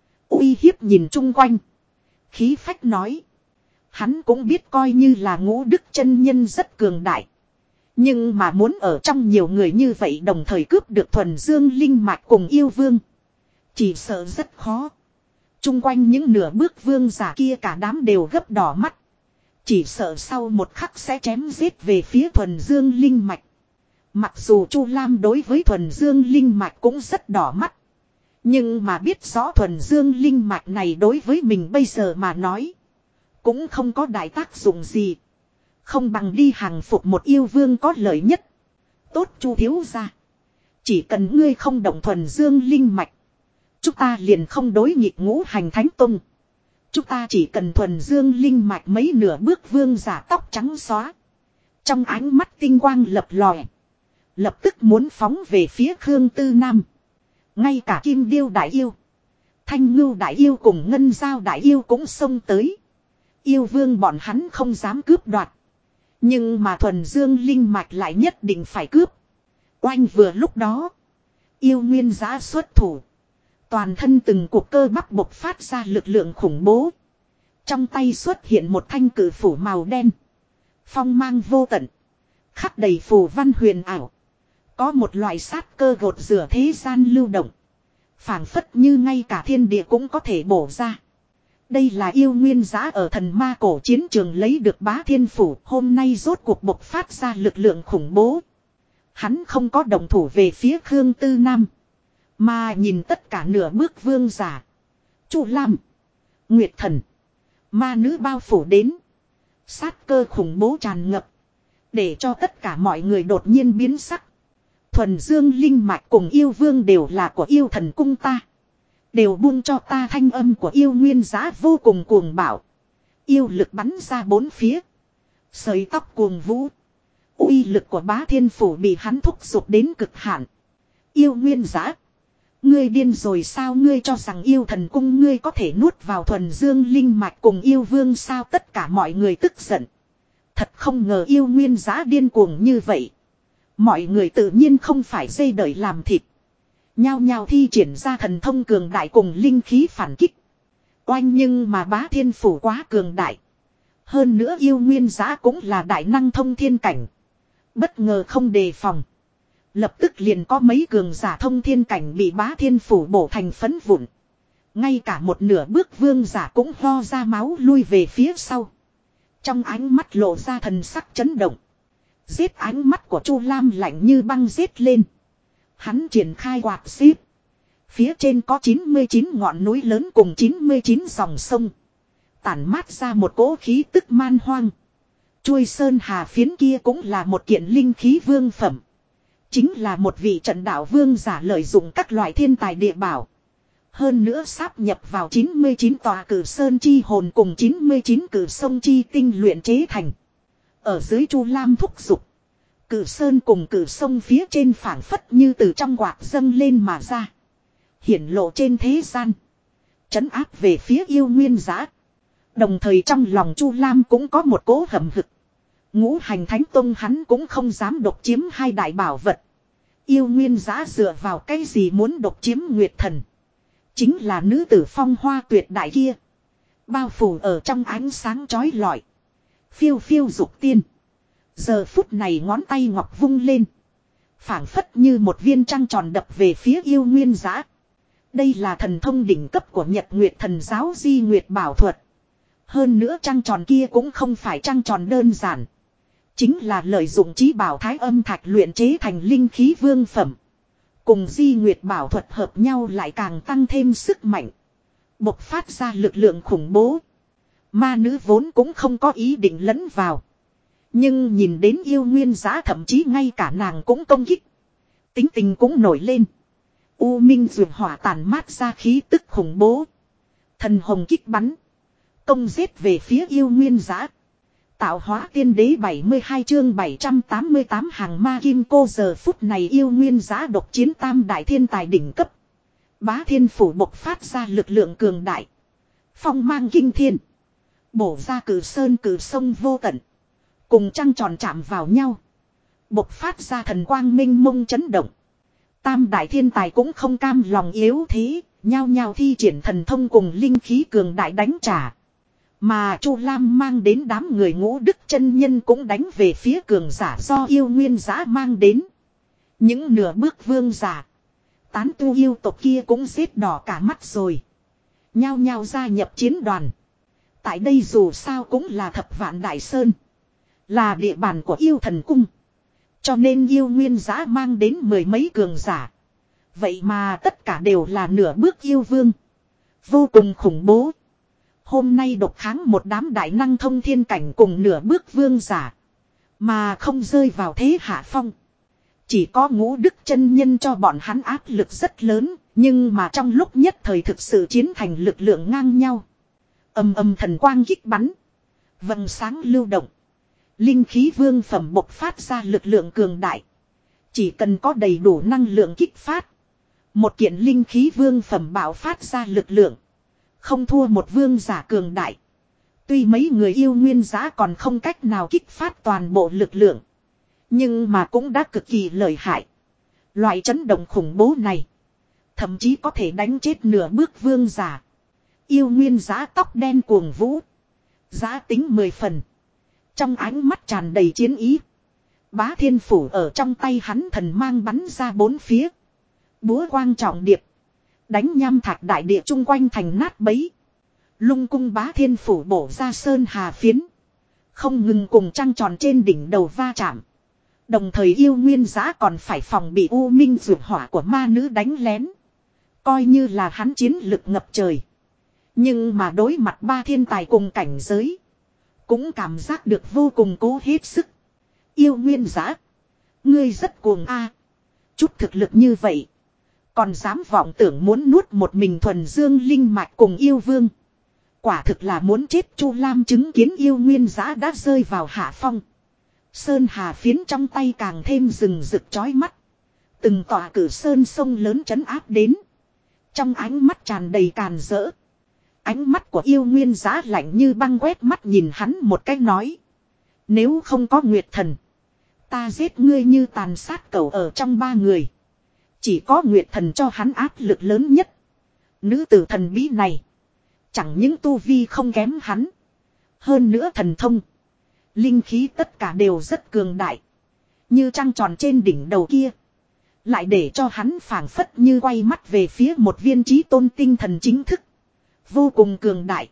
Uy hiếp nhìn chung quanh. Khí phách nói. Hắn cũng biết coi như là Ngũ Đức chân nhân rất cường đại. Nhưng mà muốn ở trong nhiều người như vậy đồng thời cướp được thuần dương linh mạch cùng yêu vương. Chỉ sợ rất khó. Chung quanh những nửa bước vương giả kia cả đám đều gấp đỏ mắt. Chỉ sợ sau một khắc sẽ chém giết về phía thuần dương linh mạch. Mặc dù Chu Lam đối với thuần dương linh mạch cũng rất đỏ mắt. Nhưng mà biết rõ thuần dương linh mạch này đối với mình bây giờ mà nói. Cũng không có đại tác dụng gì. Không bằng đi hàng phục một yêu vương có lợi nhất. Tốt Chu thiếu gia. Chỉ cần ngươi không động thuần dương linh mạch. Chúng ta liền không đối nghịch Ngũ Hành Thánh Tông. Chúng ta chỉ cần thuần dương linh mạch mấy nửa bước vương giả tóc trắng xóa. Trong ánh mắt tinh quang lập lòe. Lập tức muốn phóng về phía Khương Tư Nam. Ngay cả Kim Điêu Đại Yêu, Thanh Ngưu Đại Yêu cùng Ngân Giao Đại Yêu cũng xông tới. Yêu vương bọn hắn không dám cướp đoạt. Nhưng mà thuần dương linh mạch lại nhất định phải cướp. Oanh vừa lúc đó. Yêu nguyên giã xuất thủ. Toàn thân từng cuộc cơ bắp bộc phát ra lực lượng khủng bố. Trong tay xuất hiện một thanh cử phủ màu đen. Phong mang vô tận. Khắc đầy phù văn huyền ảo. Có một loại sát cơ gột rửa thế gian lưu động. Phảng phất như ngay cả thiên địa cũng có thể bổ ra. Đây là yêu nguyên giã ở thần ma cổ chiến trường lấy được bá thiên phủ. Hôm nay rốt cuộc bộc phát ra lực lượng khủng bố. Hắn không có động thủ về phía Khương Tư Nam. Mà nhìn tất cả nửa bước vương giả. Chu Lam, Nguyệt Thần, ma nữ bao phủ đến. Sát cơ khủng bố tràn ngập. Để cho tất cả mọi người đột nhiên biến sắc. Thuần dương linh mạch cùng yêu vương đều là của yêu thần cung ta. Đều buông cho ta thanh âm của yêu nguyên giá vô cùng cuồng bạo. Yêu lực bắn ra bốn phía. Sợi tóc cuồng vũ. Uy lực của bá thiên phủ bị hắn thúc giục đến cực hạn. Yêu nguyên giá. Ngươi điên rồi sao, ngươi cho rằng yêu thần cung ngươi có thể nuốt vào thuần dương linh mạch cùng yêu vương sao? Tất cả mọi người tức giận. Thật không ngờ yêu nguyên giá điên cuồng như vậy. Mọi người tự nhiên không phải dây đợi làm thịt. Nhao nhao thi triển ra thần thông cường đại cùng linh khí phản kích. Oanh, nhưng mà bá thiên phủ quá cường đại. Hơn nữa yêu nguyên giá cũng là đại năng thông thiên cảnh. Bất ngờ không đề phòng. Lập tức liền có mấy cường giả thông thiên cảnh bị bá thiên phủ bổ thành phấn vụn. Ngay cả một nửa bước vương giả cũng ho ra máu lui về phía sau. Trong ánh mắt lộ ra thần sắc chấn động. Giết, ánh mắt của Chu Lam lạnh như băng giết lên. Hắn triển khai quạt xíp. Phía trên có 99 ngọn núi lớn cùng 99 dòng sông. Tản mát ra một cỗ khí tức man hoang. Chuôi sơn hà phiến kia cũng là một kiện linh khí vương phẩm. Chính là một vị trận đạo vương giả lợi dụng các loại thiên tài địa bảo. Hơn nữa sáp nhập vào 99 tòa cử sơn chi hồn cùng 99 cử sông chi tinh luyện chế thành. Ở dưới Chu Lam thúc giục. Cử sơn cùng cử sông phía trên phảng phất như từ trong quạt dâng lên mà ra. Hiển lộ trên thế gian. Trấn áp về phía yêu nguyên giã. Đồng thời trong lòng Chu Lam cũng có một cỗ hầm hực. Ngũ hành thánh tông hắn cũng không dám độc chiếm hai đại bảo vật. Yêu nguyên giã dựa vào cái gì muốn độc chiếm Nguyệt Thần. Chính là nữ tử phong hoa tuyệt đại kia. Bao phủ ở trong ánh sáng chói lọi. Phiêu phiêu dục tiên. Giờ phút này ngón tay ngọc vung lên. Phảng phất như một viên trăng tròn đập về phía yêu nguyên giã. Đây là thần thông đỉnh cấp của Nhật Nguyệt Thần giáo Di Nguyệt Bảo Thuật. Hơn nữa trăng tròn kia cũng không phải trăng tròn đơn giản. Chính là lợi dụng chí bảo thái âm thạch luyện chế thành linh khí vương phẩm. Cùng Di Nguyệt Bảo Thuật hợp nhau lại càng tăng thêm sức mạnh. Bộc phát ra lực lượng khủng bố. Ma nữ vốn cũng không có ý định lẫn vào. Nhưng nhìn đến yêu nguyên giá thậm chí ngay cả nàng cũng công kích. Tính tình cũng nổi lên. U minh dược hỏa tàn mát ra khí tức khủng bố. Thần hồng kích bắn. Công giết về phía yêu nguyên giá. Tạo hóa tiên đế 72 chương 788 hàng ma kim cô giờ phút này yêu nguyên giá độc chiến tam đại thiên tài đỉnh cấp. Bá thiên phủ bộc phát ra lực lượng cường đại. Phong mang kinh thiên. Bổ ra cử sơn cử sông vô tận. Cùng trăng tròn chạm vào nhau. Bộc phát ra thần quang minh mông chấn động. Tam đại thiên tài cũng không cam lòng yếu thế. Nhao nhao thi triển thần thông cùng linh khí cường đại đánh trả. Mà Chu Lam mang đến đám người Ngũ Đức chân nhân cũng đánh về phía cường giả do yêu nguyên giả mang đến. Những nửa bước vương giả. Tán tu yêu tộc kia cũng xếp đỏ cả mắt rồi. Nhao nhao gia nhập chiến đoàn. Tại đây dù sao cũng là Thập Vạn Đại Sơn. Là địa bàn của yêu thần cung. Cho nên yêu nguyên giả mang đến mười mấy cường giả. Vậy mà tất cả đều là nửa bước yêu vương. Vô cùng khủng bố. Hôm nay độc kháng một đám đại năng thông thiên cảnh cùng nửa bước vương giả. Mà không rơi vào thế hạ phong. Chỉ có Ngũ Đức chân nhân cho bọn hắn áp lực rất lớn. Nhưng mà trong lúc nhất thời thực sự chiến thành lực lượng ngang nhau. Ầm ầm thần quang kích bắn. Vầng sáng lưu động. Linh khí vương phẩm bộc phát ra lực lượng cường đại. Chỉ cần có đầy đủ năng lượng kích phát. Một kiện linh khí vương phẩm bạo phát ra lực lượng. Không thua một vương giả cường đại. Tuy mấy người yêu nguyên giá còn không cách nào kích phát toàn bộ lực lượng. Nhưng mà cũng đã cực kỳ lợi hại. Loại chấn động khủng bố này. Thậm chí có thể đánh chết nửa bước vương giả. Yêu nguyên giá tóc đen cuồng vũ. Giá tính 10 phần. Trong ánh mắt tràn đầy chiến ý. Bá thiên phủ ở trong tay hắn thần mang bắn ra bốn phía. Búa quang trọng điệp. Đánh nham thạch đại địa chung quanh thành nát bấy. Lung cung bá thiên phủ bổ ra sơn hà phiến. Không ngừng cùng trăng tròn trên đỉnh đầu va chạm. Đồng thời yêu nguyên giá còn phải phòng bị u minh dược hỏa của ma nữ đánh lén. Coi như là hắn chiến lực ngập trời. Nhưng mà đối mặt ba thiên tài cùng cảnh giới. Cũng cảm giác được vô cùng cố hết sức. Yêu nguyên giá. Ngươi rất cuồng a. Chút thực lực như vậy. Còn dám vọng tưởng muốn nuốt một mình thuần dương linh mạch cùng yêu vương. Quả thực là muốn chết. Chu Lam chứng kiến yêu nguyên giá đã rơi vào hạ phong. Sơn hà phiến trong tay càng thêm rừng rực chói mắt. Từng tòa cử sơn sông lớn trấn áp đến. Trong ánh mắt tràn đầy càn rỡ. Ánh mắt của yêu nguyên giá lạnh như băng quét mắt nhìn hắn một cách nói. Nếu không có Nguyệt Thần. Ta giết ngươi như tàn sát cẩu ở trong ba người. Chỉ có Nguyệt Thần cho hắn áp lực lớn nhất. Nữ tử thần bí này. Chẳng những tu vi không kém hắn. Hơn nữa thần thông. Linh khí tất cả đều rất cường đại. Như trăng tròn trên đỉnh đầu kia. Lại để cho hắn phảng phất như quay mắt về phía một viên chí tôn tinh thần chính thức. Vô cùng cường đại.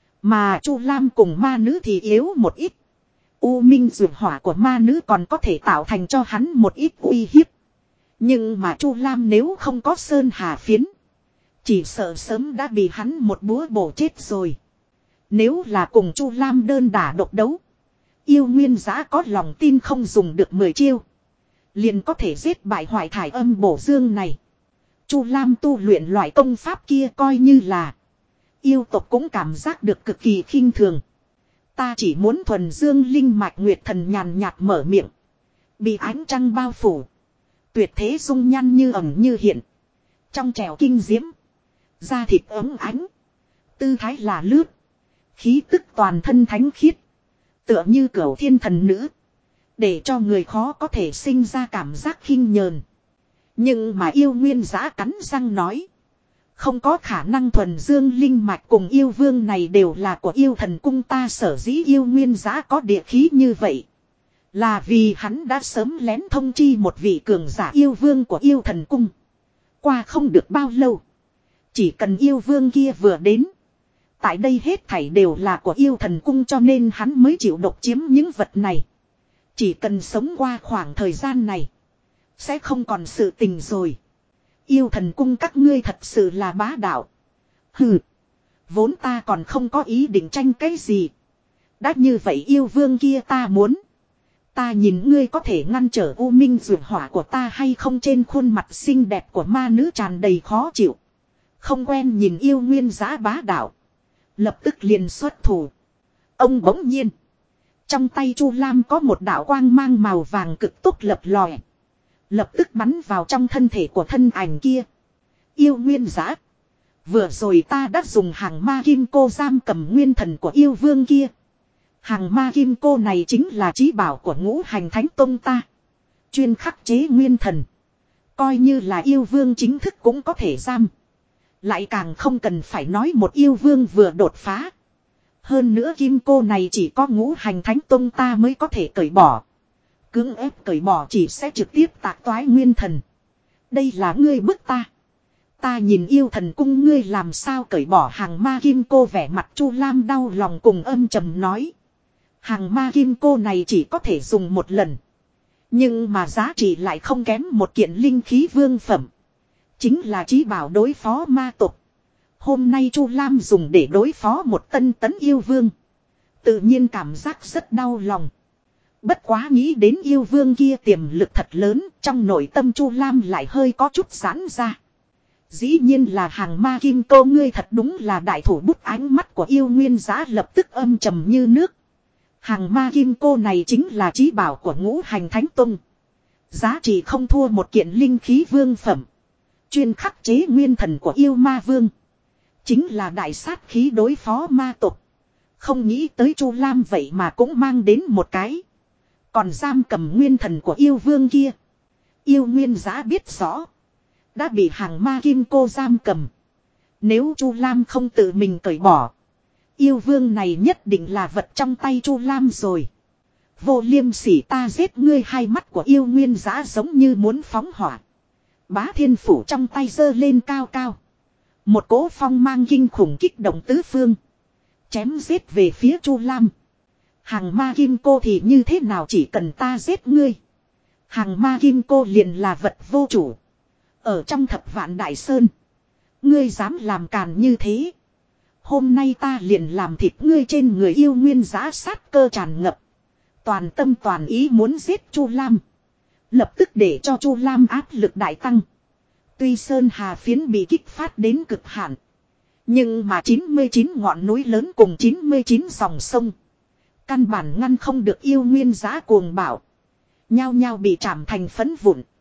Mà Chu Lam cùng ma nữ thì yếu một ít. U minh dược hỏa của ma nữ còn có thể tạo thành cho hắn một ít uy hiếp. Nhưng mà Chu Lam nếu không có sơn hà phiến. Chỉ sợ sớm đã bị hắn một búa bổ chết rồi. Nếu là cùng Chu Lam đơn đả độc đấu. Yêu nguyên giá có lòng tin không dùng được 10 chiêu. Liền có thể giết bại hoại thải âm bổ dương này. Chu Lam tu luyện loại công pháp kia coi như là. Yêu tộc cũng cảm giác được cực kỳ khinh thường. Ta chỉ muốn thuần dương linh mạch Nguyệt Thần nhàn nhạt mở miệng. Bị ánh trăng bao phủ. Tuyệt thế dung nhan như ẩn như hiện. Trong trẻo kinh diễm. Da thịt ấm ánh. Tư thái là lướt. Khí tức toàn thân thánh khiết. Tựa như cửu thiên thần nữ. Để cho người khó có thể sinh ra cảm giác khinh nhờn. Nhưng mà yêu nguyên giá cắn răng nói. Không có khả năng thuần dương linh mạch cùng yêu vương này đều là của yêu thần cung ta sở dĩ yêu nguyên giá có địa khí như vậy. Là vì hắn đã sớm lén thông chi một vị cường giả yêu vương của yêu thần cung. Qua không được bao lâu. Chỉ cần yêu vương kia vừa đến. Tại đây hết thảy đều là của yêu thần cung cho nên hắn mới chịu độc chiếm những vật này. Chỉ cần sống qua khoảng thời gian này. Sẽ không còn sự tình rồi. Yêu thần cung các ngươi thật sự là bá đạo. Hừ. Vốn ta còn không có ý định tranh cái gì. Đã như vậy yêu vương kia ta muốn. Ta nhìn ngươi có thể ngăn trở u minh dược hỏa của ta hay không trên khuôn mặt xinh đẹp của ma nữ tràn đầy khó chịu. Không quen nhìn yêu nguyên giá bá đạo. Lập tức liền xuất thủ. Ông bỗng nhiên. Trong tay Chu Lam có một đạo quang mang màu vàng cực tốt lập lòe. Lập tức bắn vào trong thân thể của thân ảnh kia. Yêu nguyên giá. Vừa rồi ta đã dùng hàng ma kim cô giam cầm nguyên thần của yêu vương kia. Hàng ma kim cô này chính là chí bảo của ngũ hành thánh tông ta. Chuyên khắc chế nguyên thần. Coi như là yêu vương chính thức cũng có thể giam. Lại càng không cần phải nói một yêu vương vừa đột phá. Hơn nữa kim cô này chỉ có ngũ hành thánh tông ta mới có thể cởi bỏ. Cưỡng ép cởi bỏ chỉ sẽ trực tiếp tạc toái nguyên thần. Đây là ngươi bức ta. Ta nhìn yêu thần cung ngươi làm sao cởi bỏ hàng ma kim cô vẻ mặt Chu Lam đau lòng cùng âm trầm nói. Hàng ma kim cô này chỉ có thể dùng một lần. Nhưng mà giá trị lại không kém một kiện linh khí vương phẩm. Chính là chí bảo đối phó ma tộc. Hôm nay Chu Lam dùng để đối phó một tân tấn yêu vương. Tự nhiên cảm giác rất đau lòng. Bất quá nghĩ đến yêu vương kia tiềm lực thật lớn. Trong nội tâm Chu Lam lại hơi có chút giãn ra. Dĩ nhiên là hàng ma kim cô ngươi thật đúng là đại thủ bút ánh mắt của yêu nguyên giá lập tức âm trầm như nước. Hàng ma kim cô này chính là chí bảo của ngũ hành thánh tông. Giá trị không thua một kiện linh khí vương phẩm. Chuyên khắc chế nguyên thần của yêu ma vương. Chính là đại sát khí đối phó ma tộc. Không nghĩ tới Chu Lam vậy mà cũng mang đến một cái. Còn giam cầm nguyên thần của yêu vương kia. Yêu nguyên giá biết rõ. Đã bị hàng ma kim cô giam cầm. Nếu Chu Lam không tự mình cởi bỏ. Yêu vương này nhất định là vật trong tay Chu Lam rồi. Vô liêm sỉ, ta giết ngươi, hai mắt của yêu nguyên giá giống như muốn phóng hỏa. Bá thiên phủ trong tay giơ lên cao cao. Một cỗ phong mang kinh khủng kích động tứ phương. Chém giết về phía Chu Lam. Hàng ma kim cô thì như thế nào, chỉ cần ta giết ngươi. Hàng ma kim cô liền là vật vô chủ. Ở trong thập vạn đại sơn. Ngươi dám làm càn như thế. Hôm nay ta liền làm thịt ngươi. Trên người yêu nguyên giá sát cơ tràn ngập. Toàn tâm toàn ý muốn giết Chu Lam. Lập tức để cho Chu Lam áp lực đại tăng. Tuy Sơn Hà phiến bị kích phát đến cực hạn. Nhưng mà 99 ngọn núi lớn cùng 99 dòng sông. Căn bản ngăn không được yêu nguyên giá cuồng bạo. Nhao nhao bị trảm thành phấn vụn.